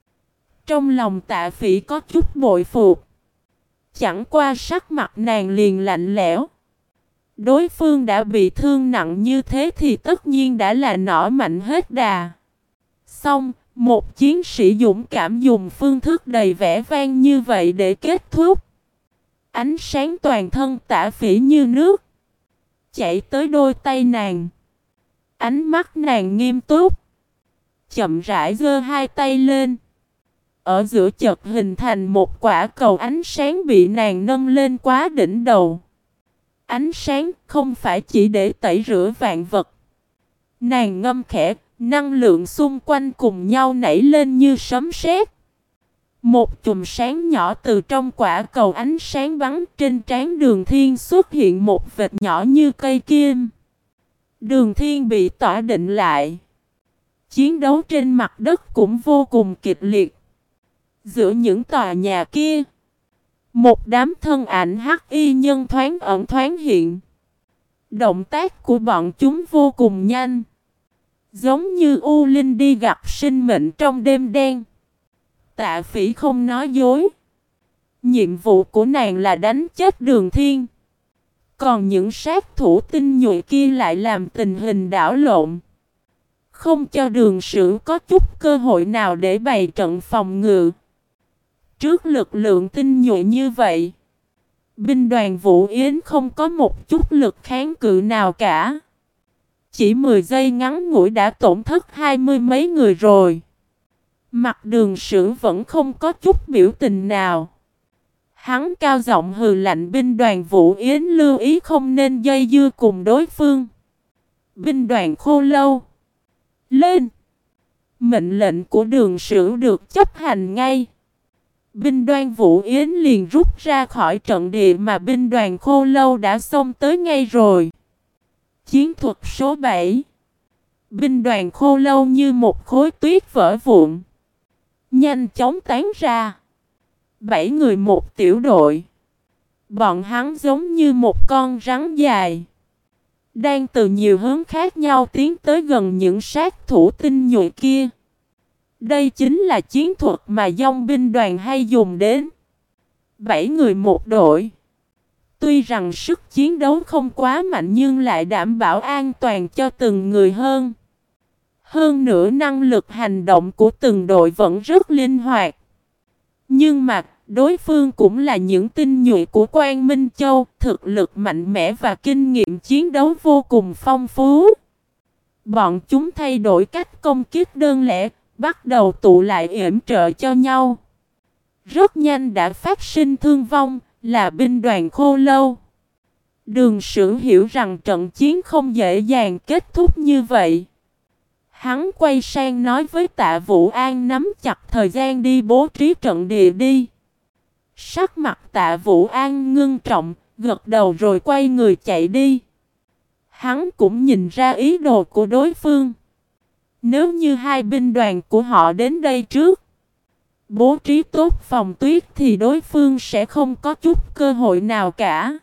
Trong lòng Tạ Phỉ có chút bội phục. Chẳng qua sắc mặt nàng liền lạnh lẽo. Đối phương đã bị thương nặng như thế thì tất nhiên đã là nỏ mạnh hết đà. Xong, một chiến sĩ dũng cảm dùng phương thức đầy vẻ vang như vậy để kết thúc. Ánh sáng toàn thân Tạ Phỉ như nước chảy tới đôi tay nàng. Ánh mắt nàng nghiêm túc, chậm rãi giơ hai tay lên. Ở giữa chợt hình thành một quả cầu ánh sáng bị nàng nâng lên quá đỉnh đầu. Ánh sáng không phải chỉ để tẩy rửa vạn vật. Nàng ngâm khẽ, năng lượng xung quanh cùng nhau nảy lên như sấm sét. Một chùm sáng nhỏ từ trong quả cầu ánh sáng bắn trên trán Đường Thiên xuất hiện một vệt nhỏ như cây kim. Đường Thiên bị tỏa định lại. Chiến đấu trên mặt đất cũng vô cùng kịch liệt. Giữa những tòa nhà kia, một đám thân ảnh hắc y nhân thoáng ẩn thoáng hiện. Động tác của bọn chúng vô cùng nhanh, giống như u linh đi gặp sinh mệnh trong đêm đen. Tạ Phỉ không nói dối. Nhiệm vụ của nàng là đánh chết Đường Thiên. Còn những sát thủ tinh nhuệ kia lại làm tình hình đảo lộn, không cho Đường Sử có chút cơ hội nào để bày trận phòng ngự. Trước lực lượng tinh nhuệ như vậy, binh đoàn Vũ Yến không có một chút lực kháng cự nào cả. Chỉ mười giây ngắn ngủi đã tổn thất hai mươi mấy người rồi. Mặt Đường Sử vẫn không có chút biểu tình nào. Hắn cao giọng hừ lạnh binh đoàn Vũ Yến lưu ý không nên dây dưa cùng đối phương. Binh đoàn Khô Lâu, lên! Mệnh lệnh của Đường Sử được chấp hành ngay. Binh đoàn Vũ Yến liền rút ra khỏi trận địa mà binh đoàn Khô Lâu đã xông tới ngay rồi. Chiến thuật số bảy. Binh đoàn Khô Lâu như một khối tuyết vỡ vụn, nhanh chóng tán ra. Bảy người một tiểu đội. Bọn hắn giống như một con rắn dài, đang từ nhiều hướng khác nhau tiến tới gần những sát thủ tinh nhuệ kia. Đây chính là chiến thuật mà dòng binh đoàn hay dùng đến. Bảy người một đội. Tuy rằng sức chiến đấu không quá mạnh nhưng lại đảm bảo an toàn cho từng người hơn. Hơn nữa năng lực hành động của từng đội vẫn rất linh hoạt. Nhưng mà đối phương cũng là những tinh nhuệ của Quang Minh Châu, thực lực mạnh mẽ và kinh nghiệm chiến đấu vô cùng phong phú. Bọn chúng thay đổi cách công kích đơn lẻ, bắt đầu tụ lại yểm trợ cho nhau. Rất nhanh đã phát sinh thương vong, là binh đoàn Khô Lâu. Đường Sử hiểu rằng trận chiến không dễ dàng kết thúc như vậy. Hắn quay sang nói với Tạ Vũ An nắm chặt thời gian đi bố trí trận địa đi. Sắc mặt Tạ Vũ An ngưng trọng, gật đầu rồi quay người chạy đi. Hắn cũng nhìn ra ý đồ của đối phương. Nếu như hai binh đoàn của họ đến đây trước, bố trí tốt phòng tuyết thì đối phương sẽ không có chút cơ hội nào cả.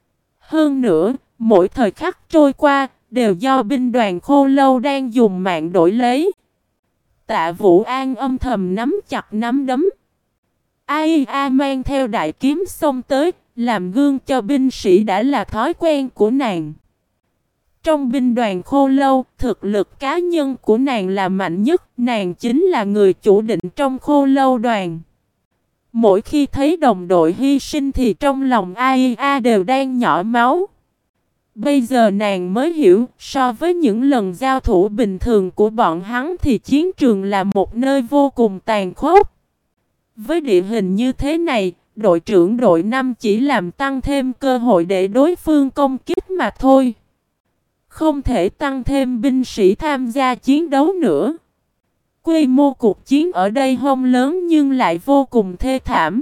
Hơn nữa, mỗi thời khắc trôi qua, đều do binh đoàn Khô Lâu đang dùng mạng đổi lấy. Tạ Vũ An âm thầm nắm chặt nắm đấm. Ai a mang theo đại kiếm xông tới, làm gương cho binh sĩ đã là thói quen của nàng. Trong binh đoàn Khô Lâu, thực lực cá nhân của nàng là mạnh nhất, nàng chính là người chủ định trong Khô Lâu đoàn. Mỗi khi thấy đồng đội hy sinh thì trong lòng a i a đều đang nhỏ máu. Bây giờ nàng mới hiểu, so với những lần giao thủ bình thường của bọn hắn thì chiến trường là một nơi vô cùng tàn khốc. Với địa hình như thế này, đội trưởng đội năm chỉ làm tăng thêm cơ hội để đối phương công kích mà thôi. Không thể tăng thêm binh sĩ tham gia chiến đấu nữa. Quy mô cuộc chiến ở đây không lớn nhưng lại vô cùng thê thảm.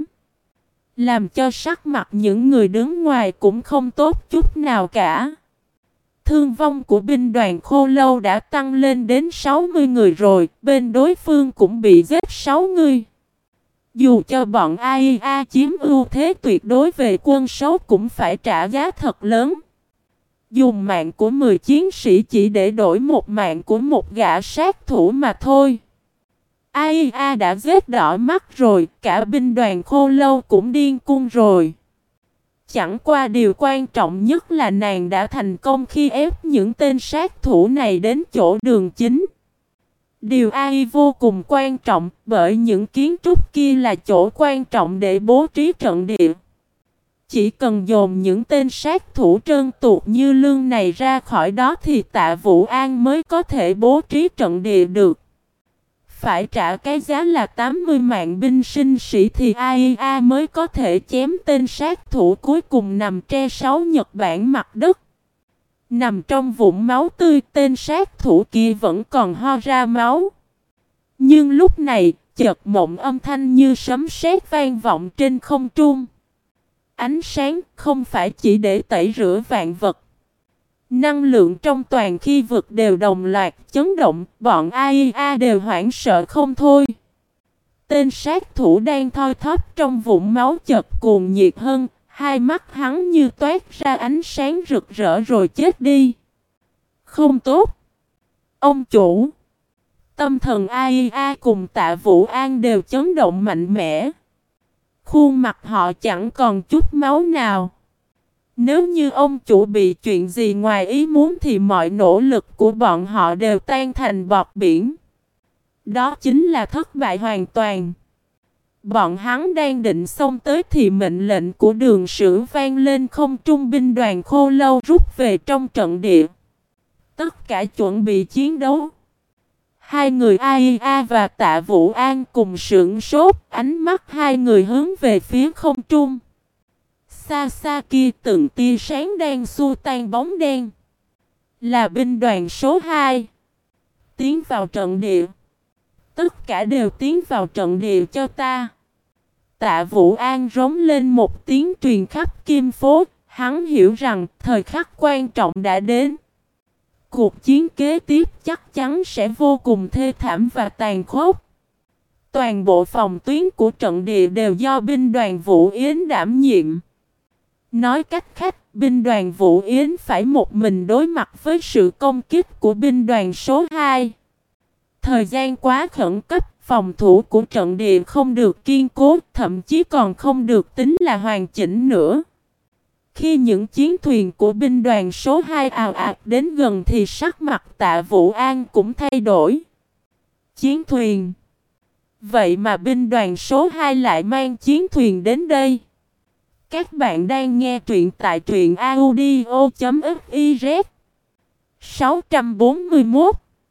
Làm cho sắc mặt những người đứng ngoài cũng không tốt chút nào cả. Thương vong của binh đoàn Khô Lâu đã tăng lên đến sáu mươi người rồi, bên đối phương cũng bị giết sáu người. Dù cho bọn a i a chiếm ưu thế tuyệt đối về quân số cũng phải trả giá thật lớn. Dùng mạng của mười chiến sĩ chỉ để đổi một mạng của một gã sát thủ mà thôi. a i a đã giết đỏ mắt rồi, cả binh đoàn Khô Lâu cũng điên cuồng rồi. Chẳng qua điều quan trọng nhất là nàng đã thành công khi ép những tên sát thủ này đến chỗ đường chính. Điều ai vô cùng quan trọng bởi những kiến trúc kia là chỗ quan trọng để bố trí trận địa. Chỉ cần dồn những tên sát thủ trơn tuột như lương này ra khỏi đó thì Tạ Vũ An mới có thể bố trí trận địa được. Phải trả cái giá là tám mươi mạng binh sinh sĩ thì a i a mới có thể chém tên sát thủ cuối cùng nằm tre sáu Nhật Bản mặt đất. Nằm trong vũng máu tươi, tên sát thủ kia vẫn còn ho ra máu. Nhưng lúc này, chợt mộng âm thanh như sấm sét vang vọng trên không trung. Ánh sáng không phải chỉ để tẩy rửa vạn vật. Năng lượng trong toàn khí vực đều đồng loạt chấn động, bọn a i a đều hoảng sợ không thôi. Tên sát thủ đang thoi thóp trong vũng máu chợt cuồng nhiệt hơn, hai mắt hắn như toát ra ánh sáng rực rỡ rồi chết đi. Không tốt. Ông chủ. Tâm thần a i a cùng Tạ Vũ An đều chấn động mạnh mẽ. Khuôn mặt họ chẳng còn chút máu nào. Nếu như ông chủ bị chuyện gì ngoài ý muốn thì mọi nỗ lực của bọn họ đều tan thành bọt biển. Đó chính là thất bại hoàn toàn. Bọn hắn đang định xông tới thì mệnh lệnh của Đường Sử vang lên, không trung binh đoàn Khô Lâu rút về trong trận địa. Tất cả chuẩn bị chiến đấu. Hai người a i a và Tạ Vũ An cùng sửng sốt, ánh mắt hai người hướng về phía không trung. Xa xa kia từng tia sáng đang xua tan bóng đen. Là binh đoàn số hai. Tiến vào trận địa. Tất cả đều tiến vào trận địa cho ta. Tạ Vũ An rống lên một tiếng truyền khắp Kim Phố. Hắn hiểu rằng thời khắc quan trọng đã đến. Cuộc chiến kế tiếp chắc chắn sẽ vô cùng thê thảm và tàn khốc. Toàn bộ phòng tuyến của trận địa đều do binh đoàn Vũ Yến đảm nhiệm. Nói cách khác, binh đoàn Vũ Yến phải một mình đối mặt với sự công kích của binh đoàn số hai. Thời gian quá khẩn cấp, phòng thủ của trận địa không được kiên cố, thậm chí còn không được tính là hoàn chỉnh nữa. Khi những chiến thuyền của binh đoàn số hai ào ạt đến gần thì sắc mặt Tạ Vũ An cũng thay đổi. Chiến thuyền. Vậy mà binh đoàn số hai lại mang chiến thuyền đến đây. Các bạn đang nghe truyện tại truyện audio chấm fiz. sáu trăm bốn mươi mốt.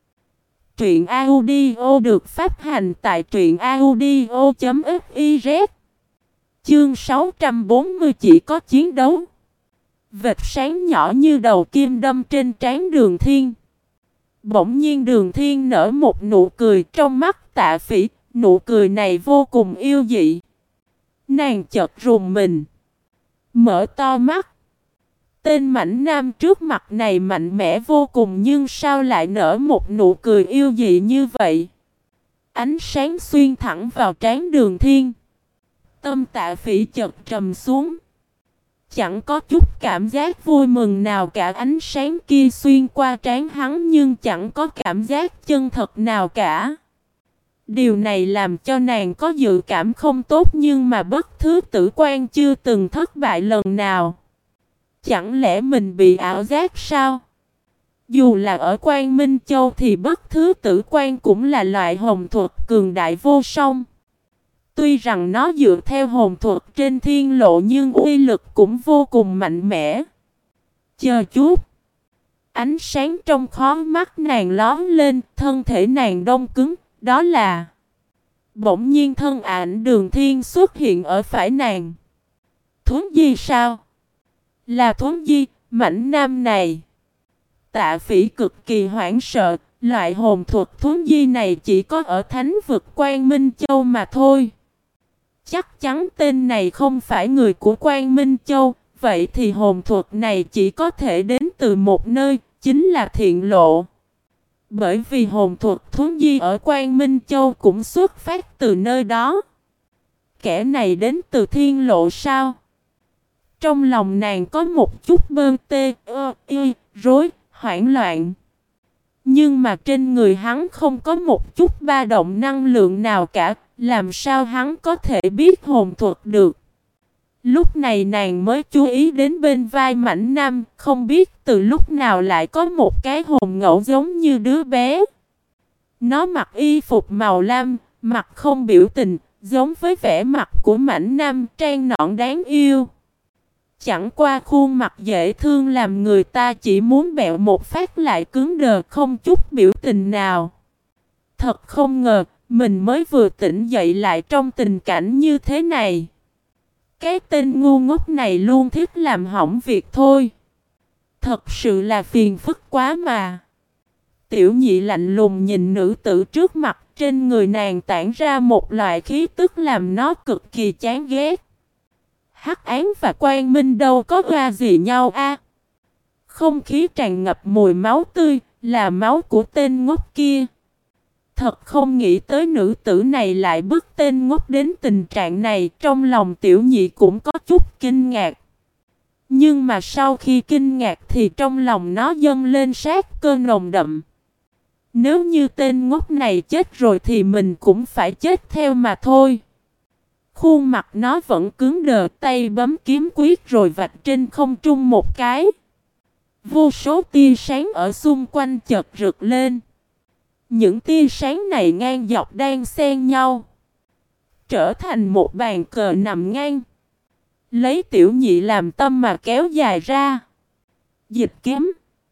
Truyện audio được phát hành tại truyện audio chấm fiz. Chương sáu trăm bốn mươi chỉ có chiến đấu. Vệt sáng nhỏ như đầu kim đâm trên trán Đường Thiên. Bỗng nhiên Đường Thiên nở một nụ cười, trong mắt Tạ Phỉ, nụ cười này vô cùng yêu dị. Nàng chợt rùng mình, mở to mắt. Tên mảnh nam trước mặt này mạnh mẽ vô cùng nhưng sao lại nở một nụ cười yêu dị như vậy? Ánh sáng xuyên thẳng vào trán Đường Thiên. Tâm Tạ Phỉ chợt trầm xuống. Chẳng có chút cảm giác vui mừng nào cả, ánh sáng kia xuyên qua trán hắn nhưng chẳng có cảm giác chân thật nào cả. Điều này làm cho nàng có dự cảm không tốt, nhưng mà bất thứ tử quan chưa từng thất bại lần nào. Chẳng lẽ mình bị ảo giác sao? Dù là ở Quang Minh Châu thì bất thứ tử quan cũng là loại hồn thuật cường đại vô song. Tuy rằng nó dựa theo hồn thuật trên thiên lộ nhưng uy lực cũng vô cùng mạnh mẽ. Chờ chút. Ánh sáng trong khóe mắt nàng lóe lên, thân thể nàng đông cứng, đó là... Bỗng nhiên thân ảnh Đường Thiên xuất hiện ở phải nàng. Thuấn Di sao? Là Thuấn Di, mảnh nam này. Tạ Phỉ cực kỳ hoảng sợ, loại hồn thuật Thuấn Di này chỉ có ở thánh vực Quang Minh Châu mà thôi. Chắc chắn tên này không phải người của Quang Minh Châu, vậy thì hồn thuật này chỉ có thể đến từ một nơi, chính là Thiện Lộ. Bởi vì hồn thuật Thuấn Di ở Quang Minh Châu cũng xuất phát từ nơi đó. Kẻ này đến từ Thiên Lộ sao? Trong lòng nàng có một chút bơn tê, ơ, y, rối, hoảng loạn. Nhưng mà trên người hắn không có một chút ba động năng lượng nào cả, làm sao hắn có thể biết hồn thuật được. Lúc này nàng mới chú ý đến bên vai Mảnh Nam, không biết từ lúc nào lại có một cái hồn ngẫu giống như đứa bé. Nó mặc y phục màu lam, mặt không biểu tình, giống với vẻ mặt của Mảnh Nam trang nõn đáng yêu. Chẳng qua khuôn mặt dễ thương làm người ta chỉ muốn bẹo một phát lại cứng đờ không chút biểu tình nào. Thật không ngờ, mình mới vừa tỉnh dậy lại trong tình cảnh như thế này. Cái tên ngu ngốc này luôn thích làm hỏng việc thôi. Thật sự là phiền phức quá mà. Tiểu Nhị lạnh lùng nhìn nữ tử trước mặt, trên người nàng tản ra một loại khí tức làm nó cực kỳ chán ghét. Hắc ám và quang minh đâu có ra gì nhau a? Không khí tràn ngập mùi máu tươi, là máu của tên ngốc kia. Thật không nghĩ tới nữ tử này lại bức tên ngốc đến tình trạng này, trong lòng Tiểu Nhị cũng có chút kinh ngạc. Nhưng mà sau khi kinh ngạc thì trong lòng nó dâng lên sát cơ nồng đậm. Nếu như tên ngốc này chết rồi thì mình cũng phải chết theo mà thôi. Khuôn mặt nó vẫn cứng đờ, tay bấm kiếm quyết rồi vạch trên không trung một cái. Vô số tia sáng ở xung quanh chợt rực lên. Những tia sáng này ngang dọc đang xen nhau, trở thành một bàn cờ nằm ngang. Lấy Tiểu Nhị làm tâm mà kéo dài ra. Dịch kiếm.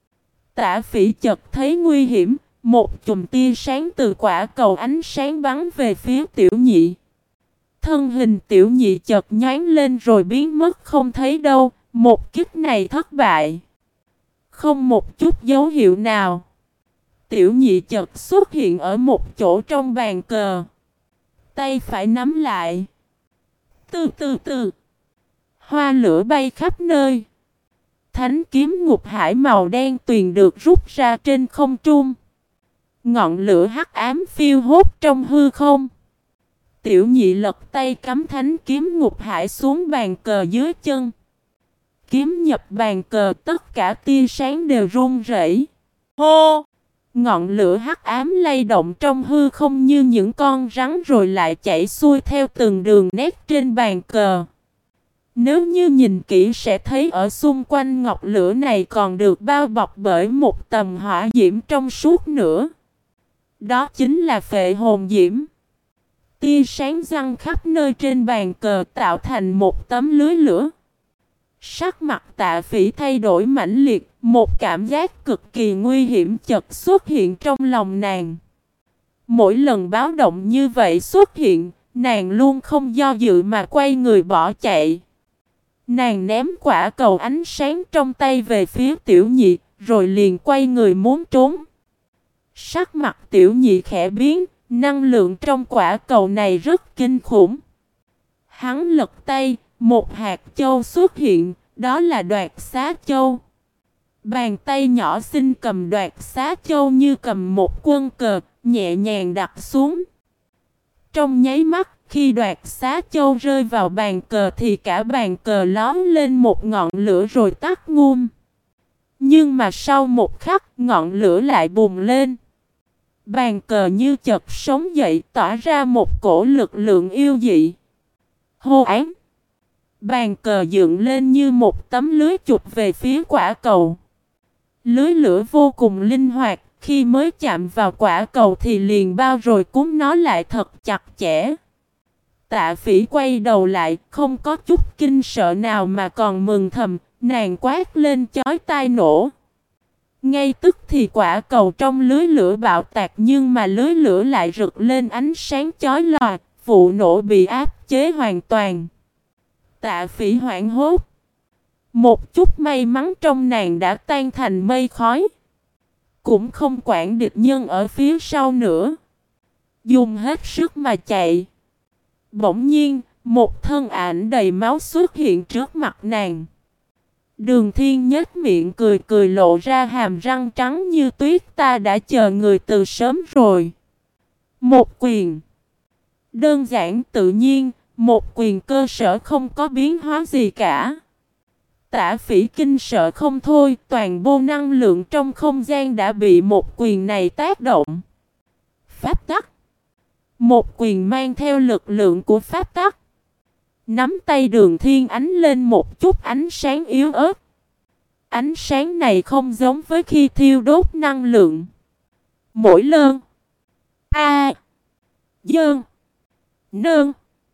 Tạ Phỉ chợt thấy nguy hiểm. Một chùm tia sáng từ quả cầu ánh sáng bắn về phía Tiểu Nhị. Thân hình Tiểu Nhị chợt nhoáng lên rồi biến mất không thấy đâu. Một kích này thất bại. Không một chút dấu hiệu nào. Tiểu Nhị chợt xuất hiện ở một chỗ trong bàn cờ. Tay phải nắm lại. Từ từ từ. Hoa lửa bay khắp nơi. Thánh kiếm ngục hải màu đen tuyền được rút ra trên không trung. Ngọn lửa hắc ám phiêu hốt trong hư không. Tiểu Nhị lật tay cắm thánh kiếm ngục hải xuống bàn cờ dưới chân. Kiếm nhập bàn cờ, tất cả tia sáng đều run rẩy. Hô! Ngọn lửa hắc ám lay động trong hư không như những con rắn rồi lại chảy xuôi theo từng đường nét trên bàn cờ. Nếu như nhìn kỹ sẽ thấy ở xung quanh ngọn lửa này còn được bao bọc bởi một tầng hỏa diễm trong suốt nữa. Đó chính là phệ hồn diễm. Tia sáng răng khắp nơi trên bàn cờ tạo thành một tấm lưới lửa. Sắc mặt Tạ Phỉ thay đổi mãnh liệt, một cảm giác cực kỳ nguy hiểm chợt xuất hiện trong lòng nàng. Mỗi lần báo động như vậy xuất hiện, nàng luôn không do dự mà quay người bỏ chạy. Nàng ném quả cầu ánh sáng trong tay về phía Tiểu Nhị, rồi liền quay người muốn trốn. Sắc mặt Tiểu Nhị khẽ biến, năng lượng trong quả cầu này rất kinh khủng. Hắn lật tay, một hạt châu xuất hiện, đó là Đoạt Xá Châu. Bàn tay nhỏ xinh cầm Đoạt Xá Châu như cầm một quân cờ, nhẹ nhàng đặt xuống. Trong nháy mắt, khi Đoạt Xá Châu rơi vào bàn cờ thì cả bàn cờ lóm lên một ngọn lửa rồi tắt ngum. Nhưng mà sau một khắc, ngọn lửa lại bùng lên. Bàn cờ như chợt sống dậy, tỏa ra một cổ lực lượng yêu dị. Hô án! Bàn cờ dựng lên như một tấm lưới chụp về phía quả cầu. Lưới lửa vô cùng linh hoạt, khi mới chạm vào quả cầu thì liền bao rồi cuốn nó lại thật chặt chẽ. Tạ Phỉ quay đầu lại, không có chút kinh sợ nào mà còn mừng thầm, nàng quát lên chói tai nổ. Ngay tức thì quả cầu trong lưới lửa bạo tạc, nhưng mà lưới lửa lại rực lên ánh sáng chói lòa, vụ nổ bị áp chế hoàn toàn. Tạ Phỉ hoảng hốt. Một chút may mắn trong nàng đã tan thành mây khói. Cũng không quản địch nhân ở phía sau nữa. Dùng hết sức mà chạy. Bỗng nhiên, một thân ảnh đầy máu xuất hiện trước mặt nàng. Đường Thiên nhếch miệng cười cười lộ ra hàm răng trắng như tuyết, ta đã chờ người từ sớm rồi. Một quyền. Đơn giản tự nhiên, một quyền cơ sở không có biến hóa gì cả. Tạ Phỉ kinh sợ không thôi, toàn bộ năng lượng trong không gian đã bị một quyền này tác động. Pháp tắc. Một quyền mang theo lực lượng của pháp tắc. Nắm tay Đường Thiên ánh lên một chút ánh sáng yếu ớt. Ánh sáng này không giống với khi thiêu đốt năng lượng. Mỗi lơn. A. Dơn. Nơn.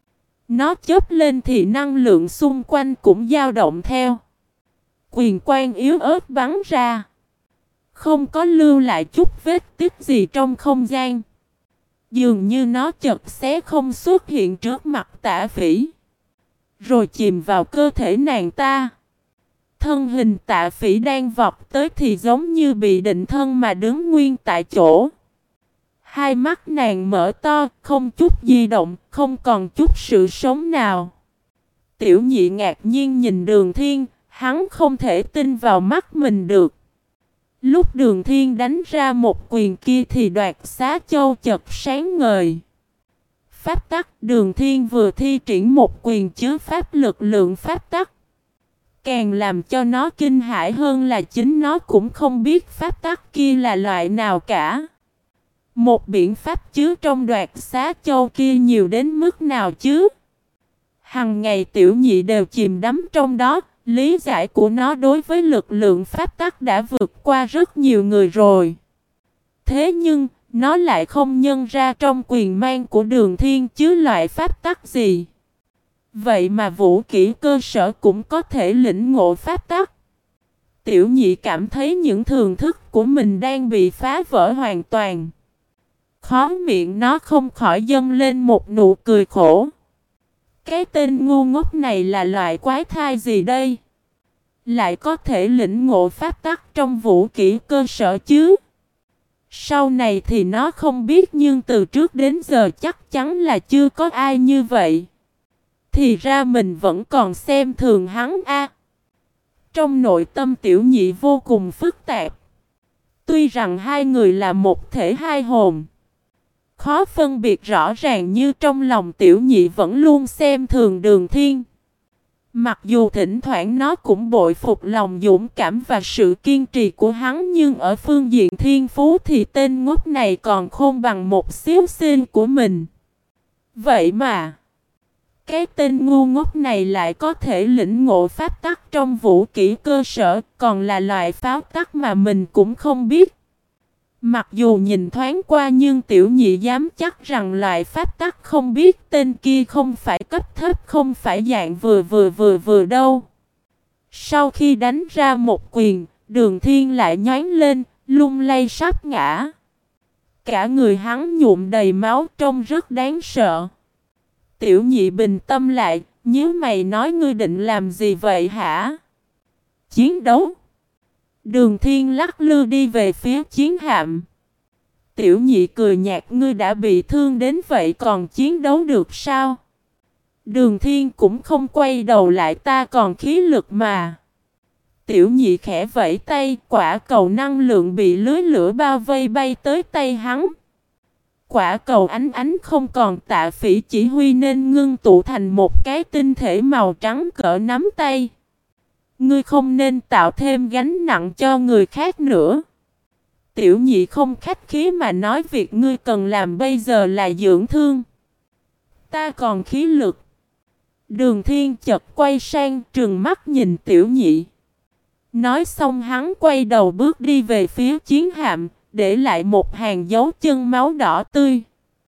Nó chớp lên thì năng lượng xung quanh cũng dao động theo. Quyền quang yếu ớt bắn ra. Không có lưu lại chút vết tích gì trong không gian. Dường như nó chật xé không xuất hiện trước mặt Tạ Phỉ. Rồi chìm vào cơ thể nàng ta. Thân hình Tạ Phỉ đang vọt tới thì giống như bị định thân mà đứng nguyên tại chỗ. Hai mắt nàng mở to, không chút di động, không còn chút sự sống nào. Tiểu Nhị ngạc nhiên nhìn Đường Thiên, hắn không thể tin vào mắt mình được. Lúc Đường Thiên đánh ra một quyền kia thì Đoạt Xá Châu chợt sáng ngời. Pháp tắc. Đường Thiên vừa thi triển một quyền chứa pháp lực lượng pháp tắc. Càng làm cho nó kinh hãi hơn là chính nó cũng không biết pháp tắc kia là loại nào cả. Một biện pháp chứa trong Đoạt Xá Châu kia nhiều đến mức nào chứ? Hằng ngày Tiểu Nhị đều chìm đắm trong đó. Lý giải của nó đối với lực lượng pháp tắc đã vượt qua rất nhiều người rồi. Thế nhưng, nó lại không nhân ra trong quyền mang của Đường Thiên chứ loại pháp tắc gì. Vậy mà vũ kỹ cơ sở cũng có thể lĩnh ngộ pháp tắc. Tiểu Nhị cảm thấy những thường thức của mình đang bị phá vỡ hoàn toàn. Khóe miệng nó không khỏi dâng lên một nụ cười khổ. Cái tên ngu ngốc này là loại quái thai gì đây? Lại có thể lĩnh ngộ pháp tắc trong vũ kỹ cơ sở chứ? Sau này thì nó không biết, nhưng từ trước đến giờ chắc chắn là chưa có ai như vậy. Thì ra mình vẫn còn xem thường hắn a. Trong nội tâm Tiểu Nhị vô cùng phức tạp. Tuy rằng hai người là một thể hai hồn, khó phân biệt rõ ràng, như trong lòng Tiểu Nhị vẫn luôn xem thường Đường Thiên. Mặc dù thỉnh thoảng nó cũng bội phục lòng dũng cảm và sự kiên trì của hắn, nhưng ở phương diện thiên phú thì tên ngốc này còn khôn bằng một xíu xin của mình. Vậy mà, cái tên ngu ngốc này lại có thể lĩnh ngộ pháp tắc trong vũ kỹ cơ sở, còn là loại pháo tắc mà mình cũng không biết. Mặc dù nhìn thoáng qua nhưng Tiểu Nhị dám chắc rằng loại pháp tắc không biết tên kia không phải cấp thấp, không phải dạng vừa vừa vừa vừa đâu. Sau khi đánh ra một quyền, Đường Thiên lại nhoáng lên, lung lay sắp ngã. Cả người hắn nhuộm đầy máu trông rất đáng sợ. Tiểu Nhị bình tâm lại, nhíu mày nói, ngươi định làm gì vậy hả? Chiến đấu. Đường Thiên lắc lư đi về phía chiến hạm. Tiểu Nhị cười nhạt, ngươi đã bị thương đến vậy còn chiến đấu được sao? Đường Thiên cũng không quay đầu lại, ta còn khí lực mà. Tiểu Nhị khẽ vẫy tay, quả cầu năng lượng bị lưới lửa bao vây bay tới tay hắn. Quả cầu ánh ánh không còn Tạ Phỉ chỉ huy nên ngưng tụ thành một cái tinh thể màu trắng cỡ nắm tay. Ngươi không nên tạo thêm gánh nặng cho người khác nữa. Tiểu Nhị không khách khí mà nói, việc ngươi cần làm bây giờ là dưỡng thương. Ta còn khí lực. Đường Thiên chợt quay sang trừng mắt nhìn Tiểu Nhị. Nói xong hắn quay đầu bước đi về phía chiến hạm, để lại một hàng dấu chân máu đỏ tươi.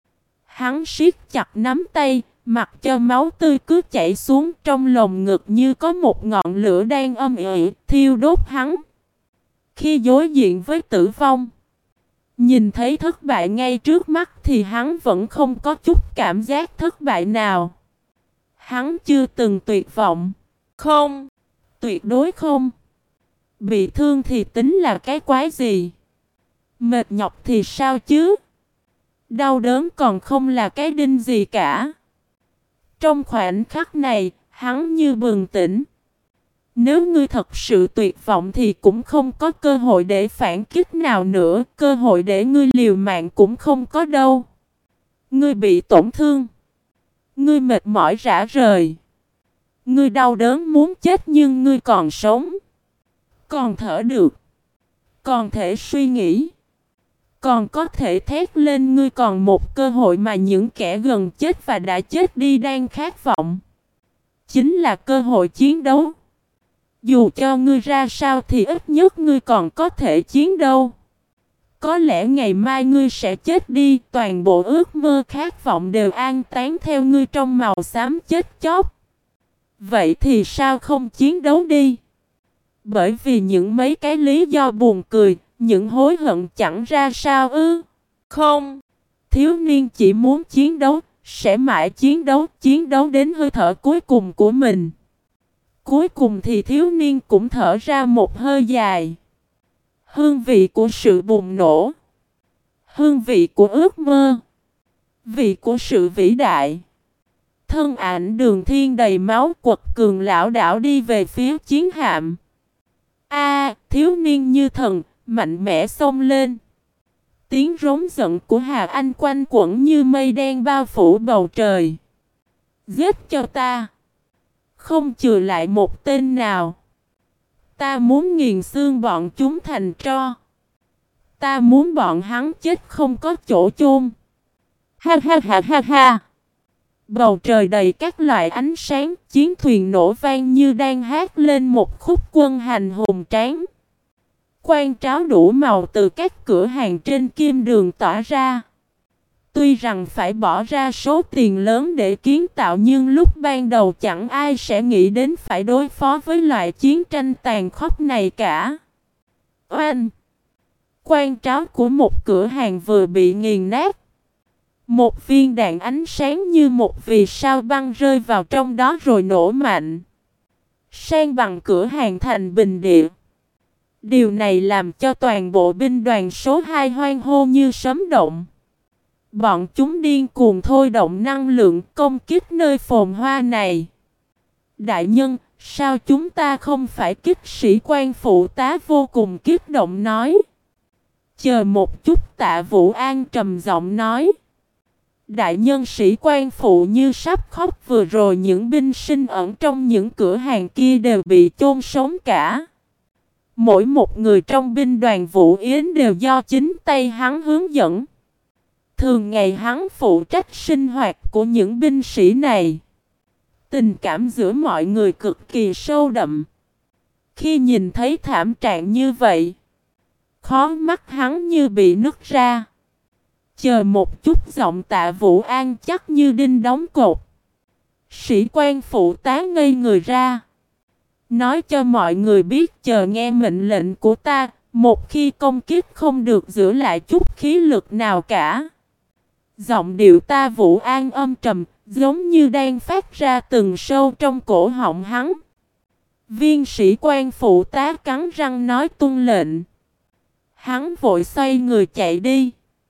Hắn siết chặt nắm tay, mặc cho máu tươi cứ chảy xuống, trong lồng ngực như có một ngọn lửa đang âm ỉ, thiêu đốt hắn. Khi đối diện với tử vong, nhìn thấy thất bại ngay trước mắt thì hắn vẫn không có chút cảm giác thất bại nào. Hắn chưa từng tuyệt vọng. Không, tuyệt đối không. Bị thương thì tính là cái quái gì? Mệt nhọc thì sao chứ? Đau đớn còn không là cái đinh gì cả. Trong khoảnh khắc này, hắn như bừng tỉnh. Nếu ngươi thật sự tuyệt vọng thì cũng không có cơ hội để phản kích nào nữa. Cơ hội để ngươi liều mạng cũng không có đâu. Ngươi bị tổn thương. Ngươi mệt mỏi rã rời. Ngươi đau đớn muốn chết nhưng ngươi còn sống. Còn thở được. Còn thể suy nghĩ. Còn có thể thét lên, ngươi còn một cơ hội mà những kẻ gần chết và đã chết đi đang khát vọng. Chính là cơ hội chiến đấu. Dù cho ngươi ra sao thì ít nhất ngươi còn có thể chiến đấu. Có lẽ ngày mai ngươi sẽ chết đi, toàn bộ ước mơ khát vọng đều an tán theo ngươi trong màu xám chết chóc. Vậy thì sao không chiến đấu đi? Bởi vì những mấy cái lý do buồn cười, những hối hận chẳng ra sao ư? Không, thiếu niên chỉ muốn chiến đấu, sẽ mãi chiến đấu, chiến đấu đến hơi thở cuối cùng của mình. Cuối cùng thì thiếu niên cũng thở ra một hơi dài. Hương vị của sự bùng nổ. Hương vị của ước mơ. Vị của sự vĩ đại. Thân ảnh Đường Thiên đầy máu quật cường lão đảo đi về phía chiến hạm. A, thiếu niên như thần, mạnh mẽ xông lên. Tiếng rống giận của Hà Anh quanh quẩn như mây đen bao phủ bầu trời. Giết cho ta. Không chừa lại một tên nào. Ta muốn nghiền xương bọn chúng thành tro. Ta muốn bọn hắn chết không có chỗ chôn. Ha ha ha ha ha. Bầu trời đầy các loại ánh sáng, chiến thuyền nổ vang như đang hát lên một khúc quân hành hùng tráng. Quang tráo đủ màu từ các cửa hàng trên kim đường tỏa ra. Tuy rằng phải bỏ ra số tiền lớn để kiến tạo nhưng lúc ban đầu chẳng ai sẽ nghĩ đến phải đối phó với loại chiến tranh tàn khốc này cả. Oanh! Quang tráo của một cửa hàng vừa bị nghiền nát. Một viên đạn ánh sáng như một vì sao băng rơi vào trong đó rồi nổ mạnh. San bằng cửa hàng thành bình địa. Điều này làm cho toàn bộ binh đoàn số hai hoan hô như sấm động. Bọn chúng điên cuồng thôi động năng lượng công kích nơi phồn hoa này. Đại nhân, sao chúng ta không phải kích sĩ quan phụ tá vô cùng kích động nói. Chờ một chút, Tạ Vũ An trầm giọng nói. Đại nhân, sĩ quan phụ như sắp khóc, vừa rồi những binh sinh ẩn trong những cửa hàng kia đều bị chôn sống cả. Mỗi một người trong binh đoàn Vũ Yến đều do chính tay hắn hướng dẫn. Thường ngày hắn phụ trách sinh hoạt của những binh sĩ này. Tình cảm giữa mọi người cực kỳ sâu đậm. Khi nhìn thấy thảm trạng như vậy, khó mắt hắn như bị nứt ra. Chờ một chút, giọng Tạ Vũ An chắc như đinh đóng cột. Sĩ quan phụ tá ngây người ra. Nói cho mọi người biết chờ nghe mệnh lệnh của ta, một khi công kích không được giữ lại chút khí lực nào cả. Giọng điệu Ta Vũ An âm trầm, giống như đang phát ra từng sâu trong cổ họng hắn. Viên sĩ quan phụ tá cắn răng nói tuân lệnh. Hắn vội xoay người chạy đi.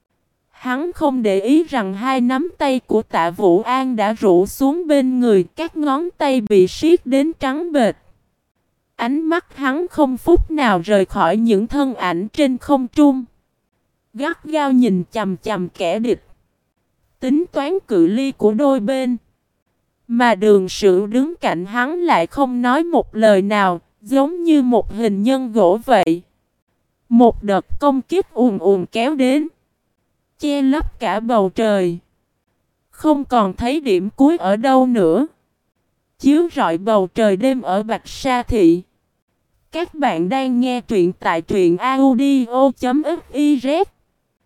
Hắn không để ý rằng hai nắm tay của Tạ Vũ An đã rũ xuống bên người, các ngón tay bị siết đến trắng bệch. Ánh mắt hắn không phút nào rời khỏi những thân ảnh trên không trung. Gắt gao nhìn chằm chằm kẻ địch. Tính toán cự ly của đôi bên. Mà Đường Sửu đứng cạnh hắn lại không nói một lời nào, giống như một hình nhân gỗ vậy. Một đợt công kích ùn ùn kéo đến, che lấp cả bầu trời. Không còn thấy điểm cuối ở đâu nữa. Chiếu rọi bầu trời đêm ở Bạch Sa Thị. Các bạn đang nghe truyện tại truyện audio.fiz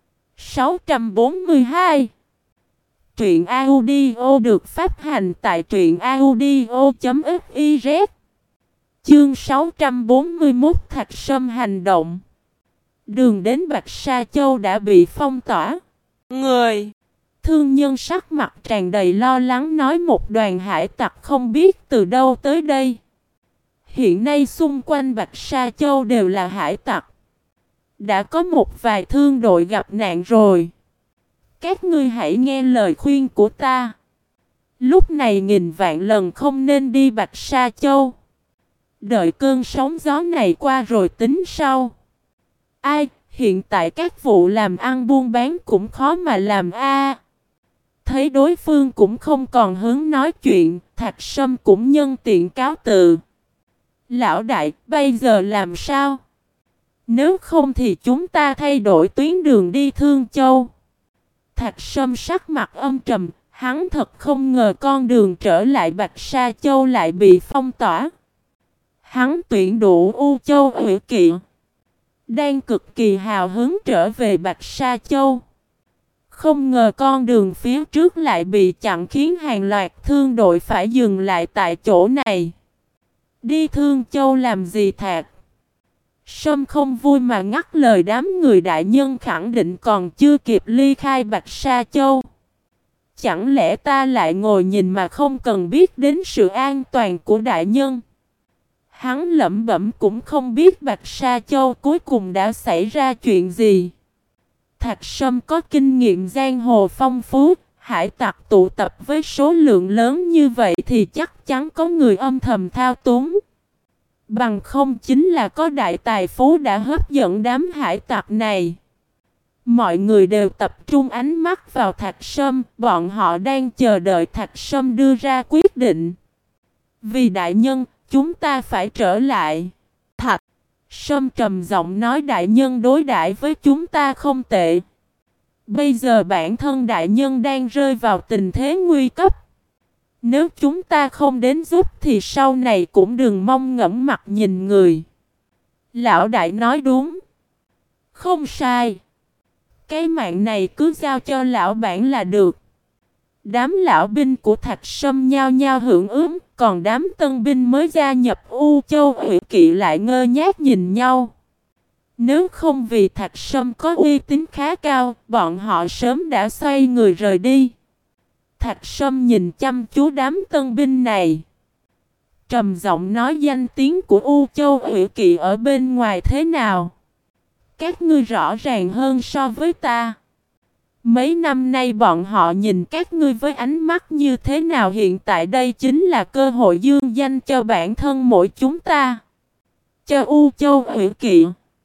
sáu trăm bốn mươi hai. Truyện audio được phát hành tại truyện audio.fiz. Chương sáu trăm bốn mươi mốt Thạch Sâm hành động. Đường đến Bạch Sa Châu đã bị phong tỏa. Người thương nhân sắc mặt tràn đầy lo lắng nói một đoàn hải tặc không biết từ đâu tới đây. Hiện nay xung quanh Bạch Sa Châu đều là hải tặc. Đã có một vài thương đội gặp nạn rồi. Các ngươi hãy nghe lời khuyên của ta. Lúc này nghìn vạn lần không nên đi Bạch Sa Châu. Đợi cơn sóng gió này qua rồi tính sau. Ai, hiện tại các vụ làm ăn buôn bán cũng khó mà làm a. Thấy đối phương cũng không còn hứng nói chuyện, Thạch Sâm cũng nhân tiện cáo từ. Lão đại, bây giờ làm sao? Nếu không thì chúng ta thay đổi tuyến đường đi Thương Châu. Thạch Sâm sắc mặt âm trầm, hắn thật không ngờ con đường trở lại Bạch Sa Châu lại bị phong tỏa. Hắn tuyển đủ U Châu Ủy Kỵ, đang cực kỳ hào hứng trở về Bạch Sa Châu. Không ngờ con đường phía trước lại bị chặn khiến hàng loạt thương đội phải dừng lại tại chỗ này. Đi Thương Châu làm gì Thạc? Sâm không vui mà ngắt lời đám người đại nhân khẳng định còn chưa kịp ly khai Bạch Sa Châu. Chẳng lẽ ta lại ngồi nhìn mà không cần biết đến sự an toàn của đại nhân? Hắn lẩm bẩm cũng không biết Bạch Sa Châu cuối cùng đã xảy ra chuyện gì. Thạch Sâm có kinh nghiệm giang hồ phong phú, hải tặc tụ tập với số lượng lớn như vậy thì chắc chắn có người âm thầm thao túng. Bằng không chính là có đại tài phú đã hấp dẫn đám hải tặc này. Mọi người đều tập trung ánh mắt vào Thạch Sâm, bọn họ đang chờ đợi Thạch Sâm đưa ra quyết định. Vì đại nhân, chúng ta phải trở lại. Thạch Sâm trầm giọng nói đại nhân đối đãi với chúng ta không tệ. Bây giờ bản thân đại nhân đang rơi vào tình thế nguy cấp. Nếu chúng ta không đến giúp thì sau này cũng đừng mong ngẩng mặt nhìn người. Lão đại nói đúng. Không sai. Cái mạng này cứ giao cho lão bản là được. Đám lão binh của Thạch Sâm nhao nhao hưởng ứng, còn đám tân binh mới gia nhập U Châu Ủy Kỵ lại ngơ ngác nhìn nhau. Nếu không vì Thạch Sâm có uy tín khá cao, bọn họ sớm đã xoay người rời đi. Thạch Sâm nhìn chăm chú đám tân binh này, trầm giọng nói danh tiếng của U Châu Ủy Kỵ ở bên ngoài thế nào? Các ngươi rõ ràng hơn so với ta. Mấy năm nay bọn họ nhìn các ngươi với ánh mắt như thế nào, hiện tại đây chính là cơ hội dương danh cho bản thân mỗi chúng ta. Cho U Châu Ủy Kỵ.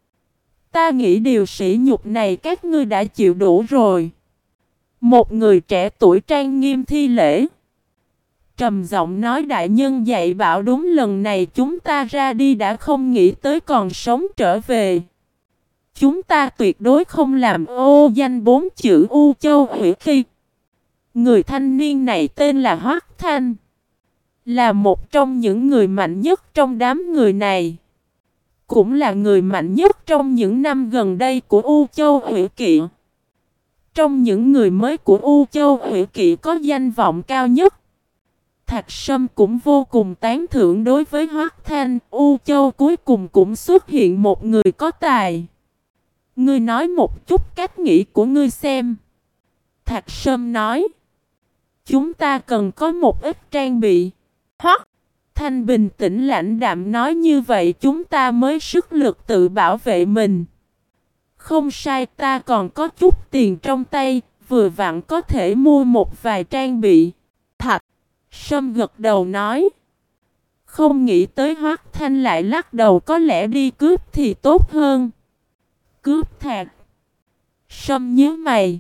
Ta nghĩ điều sỉ nhục này các ngươi đã chịu đủ rồi. Một người trẻ tuổi trang nghiêm thi lễ, trầm giọng nói đại nhân dạy bảo đúng, lần này chúng ta ra đi đã không nghĩ tới còn sống trở về. Chúng ta tuyệt đối không làm ô danh bốn chữ U Châu Ủy Kỵ. Người thanh niên này tên là Hoắc Thanh, là một trong những người mạnh nhất trong đám người này. Cũng là người mạnh nhất trong những năm gần đây của U Châu Ủy Kỵ. Trong những người mới của U Châu Ủy Kỵ có danh vọng cao nhất. Thạch Sâm cũng vô cùng tán thưởng đối với Hoắc Thanh. U Châu cuối cùng cũng xuất hiện một người có tài. Ngươi nói một chút cách nghĩ của ngươi xem. Thạch Sâm nói. Chúng ta cần có một ít trang bị. Hoắc Thanh bình tĩnh lãnh đạm nói, như vậy chúng ta mới sức lực tự bảo vệ mình. Không sai, ta còn có chút tiền trong tay, vừa vặn có thể mua một vài trang bị. Thạch Sâm gật đầu nói. Không nghĩ tới Hoắc Thanh lại lắc đầu, có lẽ đi cướp thì tốt hơn. Cướp Thạch Sâm nhớ mày.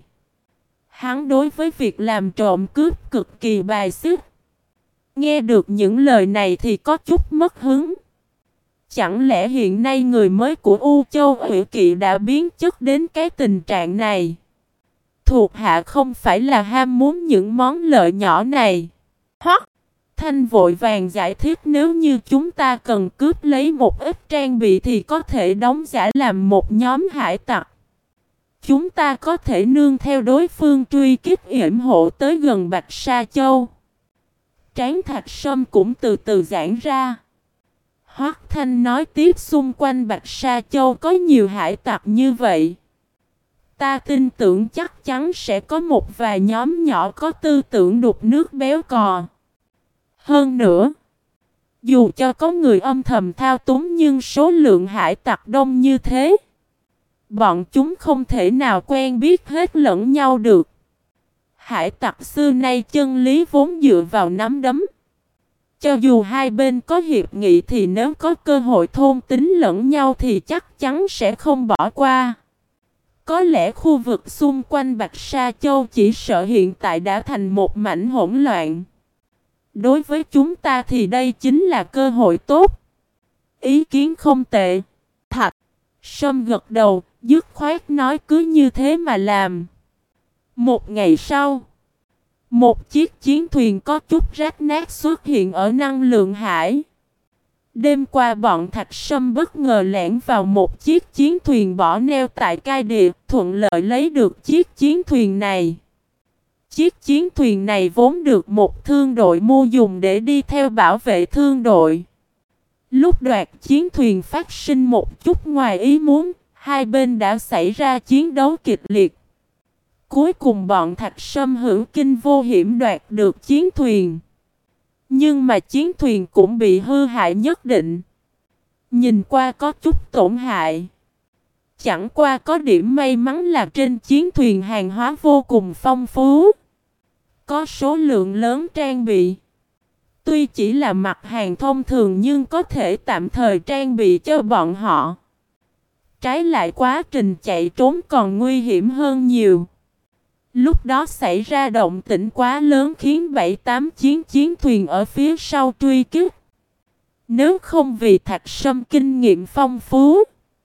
Hắn đối với việc làm trộm cướp cực kỳ bài xích. Nghe được những lời này thì có chút mất hứng. Chẳng lẽ hiện nay người mới của U Châu Ủy Kỵ đã biến chất đến cái tình trạng này? Thuộc hạ không phải là ham muốn những món lợi nhỏ này. Hoắc Thanh vội vàng giải thích, nếu như chúng ta cần cướp lấy một ít trang bị thì có thể đóng giả làm một nhóm hải tặc. Chúng ta có thể nương theo đối phương truy kích yểm hộ tới gần Bạch Sa Châu. Trán Thạch Sâm cũng từ từ giãn ra. Hoắc Thanh nói tiếp, xung quanh Bạch Sa Châu có nhiều hải tặc như vậy. Ta tin tưởng chắc chắn sẽ có một vài nhóm nhỏ có tư tưởng đục nước béo cò. Hơn nữa, dù cho có người âm thầm thao túng nhưng số lượng hải tặc đông như thế, bọn chúng không thể nào quen biết hết lẫn nhau được. Hải tặc xưa nay chân lý vốn dựa vào nắm đấm. Cho dù hai bên có hiệp nghị thì nếu có cơ hội thôn tính lẫn nhau thì chắc chắn sẽ không bỏ qua. Có lẽ khu vực xung quanh Bạch Sa Châu chỉ sợ hiện tại đã thành một mảnh hỗn loạn. Đối với chúng ta thì đây chính là cơ hội tốt. Ý kiến không tệ. Thạch Sâm gật đầu, dứt khoát nói cứ như thế mà làm. Một ngày sau, một chiếc chiến thuyền có chút rách nát xuất hiện ở năng lượng hải. Đêm qua bọn Thạch Sâm bất ngờ lẻn vào một chiếc chiến thuyền bỏ neo tại Cai Địa, thuận lợi lấy được chiếc chiến thuyền này. Chiếc chiến thuyền này vốn được một thương đội mua dùng để đi theo bảo vệ thương đội. Lúc đoạt chiến thuyền phát sinh một chút ngoài ý muốn, hai bên đã xảy ra chiến đấu kịch liệt. Cuối cùng bọn Thạch Sâm hữu kinh vô hiểm đoạt được chiến thuyền. Nhưng mà chiến thuyền cũng bị hư hại nhất định. Nhìn qua có chút tổn hại. Chẳng qua có điểm may mắn là trên chiến thuyền hàng hóa vô cùng phong phú. Có số lượng lớn trang bị. Tuy chỉ là mặt hàng thông thường nhưng có thể tạm thời trang bị cho bọn họ. Trái lại quá trình chạy trốn còn nguy hiểm hơn nhiều. Lúc đó xảy ra động tĩnh quá lớn khiến bảy tám chiến chiến thuyền ở phía sau truy kích. Nếu không vì Thạch Sâm kinh nghiệm phong phú,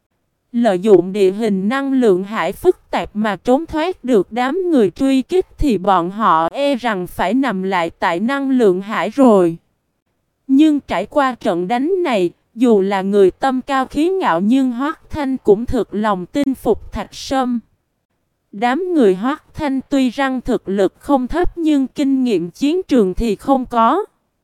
lợi dụng địa hình năng lượng hải phức tạp mà trốn thoát được đám người truy kích thì bọn họ e rằng phải nằm lại tại năng lượng hải rồi. Nhưng trải qua trận đánh này, dù là người tâm cao khí ngạo nhưng Hoắc Thanh cũng thực lòng tin phục Thạch Sâm. Đám người Hoắc Thanh tuy rằng thực lực không thấp nhưng kinh nghiệm chiến trường thì không có.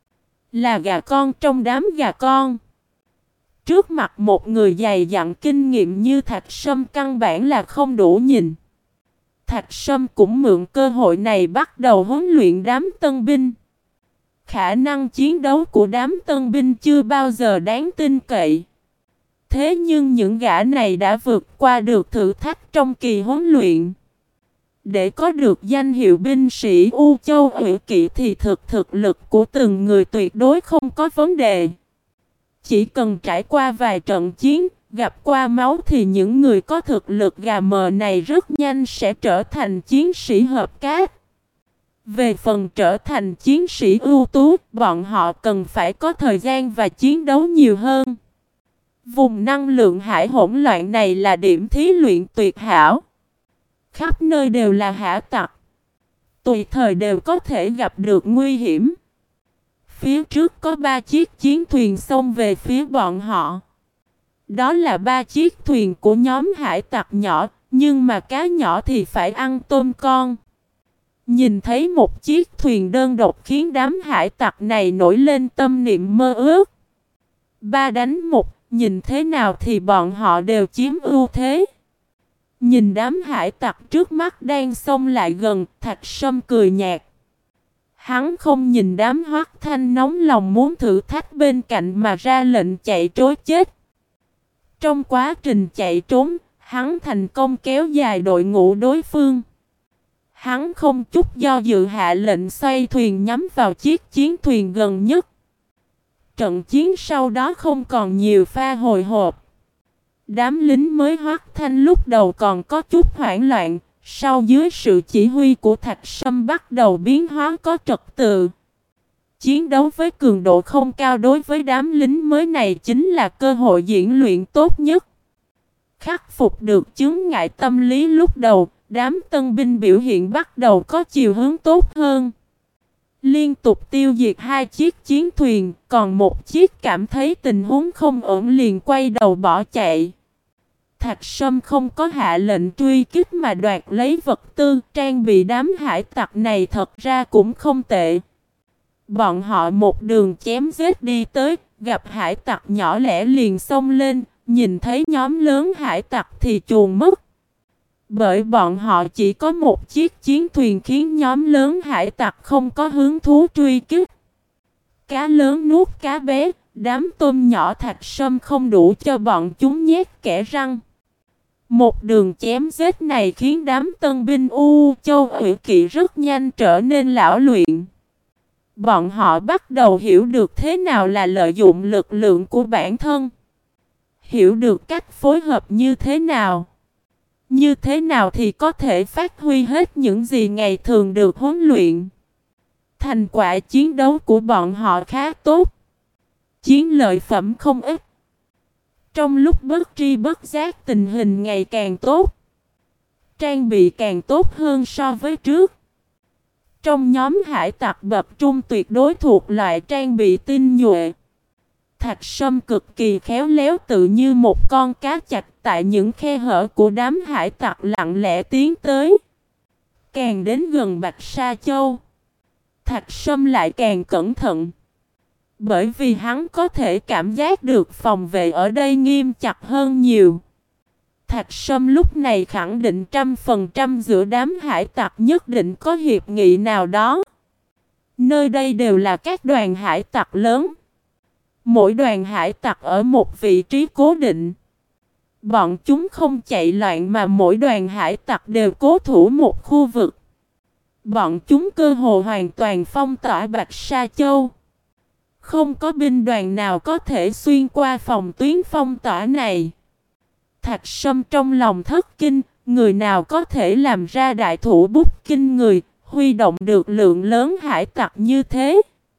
Là gà con trong đám gà con. Trước mặt một người dày dặn kinh nghiệm như Thạch Sâm căn bản là không đủ nhìn. Thạch Sâm cũng mượn cơ hội này bắt đầu huấn luyện đám tân binh. Khả năng chiến đấu của đám tân binh chưa bao giờ đáng tin cậy. Thế nhưng những gã này đã vượt qua được thử thách trong kỳ huấn luyện. Để có được danh hiệu binh sĩ U Châu Ủy Kỵ thì thực thực lực của từng người tuyệt đối không có vấn đề. Chỉ cần trải qua vài trận chiến, gặp qua máu thì những người có thực lực gà mờ này rất nhanh sẽ trở thành chiến sĩ hợp cát. Về phần trở thành chiến sĩ ưu tú, bọn họ cần phải có thời gian và chiến đấu nhiều hơn. Vùng năng lượng hải hỗn loạn này là điểm thí luyện tuyệt hảo. Khắp nơi đều là hải tặc. Tùy thời đều có thể gặp được nguy hiểm. Phía trước có ba chiếc chiến thuyền xông về phía bọn họ. Đó là ba chiếc thuyền của nhóm hải tặc nhỏ, nhưng mà cá nhỏ thì phải ăn tôm con. Nhìn thấy một chiếc thuyền đơn độc khiến đám hải tặc này nổi lên tâm niệm mơ ước. Ba đánh một, nhìn thế nào thì bọn họ đều chiếm ưu thế. Nhìn đám hải tặc trước mắt đang xông lại gần, Thạch Sâm cười nhạt. Hắn không nhìn đám Hoắc Thanh nóng lòng muốn thử thách bên cạnh mà ra lệnh chạy trối chết. Trong quá trình chạy trốn, hắn thành công kéo dài đội ngũ đối phương. Hắn không chút do dự hạ lệnh xoay thuyền nhắm vào chiếc chiến thuyền gần nhất. Trận chiến sau đó không còn nhiều pha hồi hộp. Đám lính mới Hoắc Thanh lúc đầu còn có chút hoảng loạn, sau dưới sự chỉ huy của Thạch Sâm bắt đầu biến hóa có trật tự. Chiến đấu với cường độ không cao đối với đám lính mới này chính là cơ hội diễn luyện tốt nhất. Khắc phục được chướng ngại tâm lý lúc đầu, đám tân binh biểu hiện bắt đầu có chiều hướng tốt hơn. liên tục tiêu diệt hai chiếc chiến thuyền, còn một chiếc cảm thấy tình huống không ổn liền quay đầu bỏ chạy. Thạch Sâm không có hạ lệnh truy kích mà đoạt lấy vật tư, trang bị đám hải tặc này thật ra cũng không tệ. Bọn họ một đường chém giết đi tới, gặp hải tặc nhỏ lẻ liền xông lên, nhìn thấy nhóm lớn hải tặc thì chuồn mất. Bởi bọn họ chỉ có một chiếc chiến thuyền khiến nhóm lớn hải tặc không có hứng thú truy kích. Cá lớn nuốt cá bé, đám tôm nhỏ Thạch Sâm không đủ cho bọn chúng nhét kẽ răng. Một đường chém giết này khiến đám tân binh U Châu Hủy Kỵ rất nhanh trở nên lão luyện. Bọn họ bắt đầu hiểu được thế nào là lợi dụng lực lượng của bản thân. Hiểu được cách phối hợp như thế nào. Như thế nào thì có thể phát huy hết những gì ngày thường được huấn luyện. Thành quả chiến đấu của bọn họ khá tốt. Chiến lợi phẩm không ít. Trong lúc bất tri bất giác tình hình ngày càng tốt. Trang bị càng tốt hơn so với trước. Trong nhóm hải tặc bập trung tuyệt đối thuộc loại trang bị tinh nhuệ. Thạch Sâm cực kỳ khéo léo tự như một con cá chạch tại những khe hở của đám hải tặc lặng lẽ tiến tới. Càng đến gần Bạch Sa Châu, Thạch Sâm lại càng cẩn thận. Bởi vì hắn có thể cảm giác được phòng vệ ở đây nghiêm chặt hơn nhiều. Thạch Sâm lúc này khẳng định trăm phần trăm giữa đám hải tặc nhất định có hiệp nghị nào đó. Nơi đây đều là các đoàn hải tặc lớn. Mỗi đoàn hải tặc ở một vị trí cố định. Bọn chúng không chạy loạn mà mỗi đoàn hải tặc đều cố thủ một khu vực. Bọn chúng cơ hồ hoàn toàn phong tỏa Bạch Sa Châu. Không có binh đoàn nào có thể xuyên qua phòng tuyến phong tỏa này. Thạch Sâm trong lòng thất kinh, người nào có thể làm ra đại thủ bút kinh người, huy động được lượng lớn hải tặc như thế.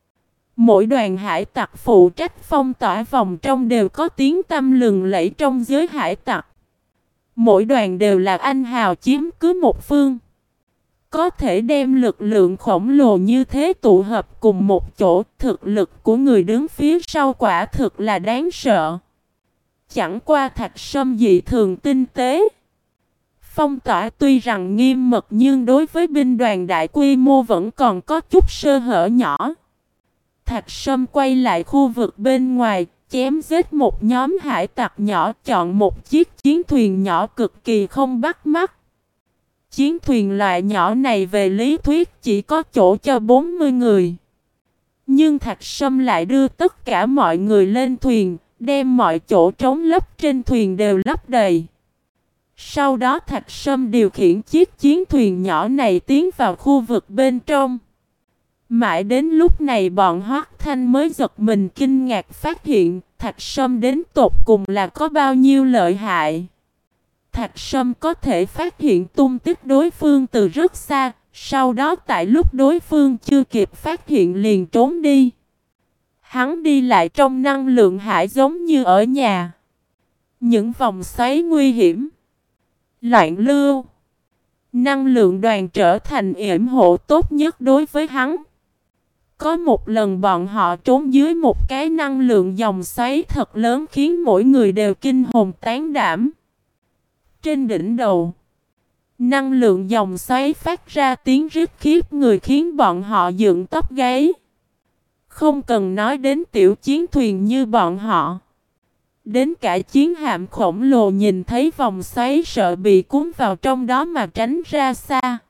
Mỗi đoàn hải tặc phụ trách phong tỏa vòng trong đều có tiếng tăm lừng lẫy trong giới hải tặc. Mỗi đoàn đều là anh hào chiếm cứ một phương. Có thể đem lực lượng khổng lồ như thế tụ hợp cùng một chỗ, thực lực của người đứng phía sau quả thực là đáng sợ. Chẳng qua Thạch Sâm dị thường tinh tế. Phong tỏa tuy rằng nghiêm mật nhưng đối với binh đoàn đại quy mô vẫn còn có chút sơ hở nhỏ. Thạch Sâm quay lại khu vực bên ngoài, chém giết một nhóm hải tặc nhỏ, chọn một chiếc chiến thuyền nhỏ cực kỳ không bắt mắt. Chiến thuyền loại nhỏ này về lý thuyết chỉ có chỗ cho bốn mươi người. Nhưng Thạch Sâm lại đưa tất cả mọi người lên thuyền, đem mọi chỗ trống lấp trên thuyền đều lấp đầy. Sau đó Thạch Sâm điều khiển chiếc chiến thuyền nhỏ này tiến vào khu vực bên trong. Mãi đến lúc này bọn Hoắc Thanh mới giật mình kinh ngạc phát hiện Thạch Sâm đến tột cùng là có bao nhiêu lợi hại. Thạch Sâm có thể phát hiện tung tích đối phương từ rất xa, sau đó tại lúc đối phương chưa kịp phát hiện liền trốn đi. Hắn đi lại trong năng lượng hải giống như ở nhà. Những vòng xoáy nguy hiểm, loạn lưu, năng lượng đoàn trở thành yểm hộ tốt nhất đối với hắn. Có một lần bọn họ trốn dưới một cái năng lượng dòng xoáy thật lớn khiến mỗi người đều kinh hồn tán đảm. Trên đỉnh đầu, năng lượng dòng xoáy phát ra tiếng rít khiếp người khiến bọn họ dựng tóc gáy. Không cần nói đến tiểu chiến thuyền như bọn họ. Đến cả chiến hạm khổng lồ nhìn thấy vòng xoáy sợ bị cuốn vào trong đó mà tránh ra xa.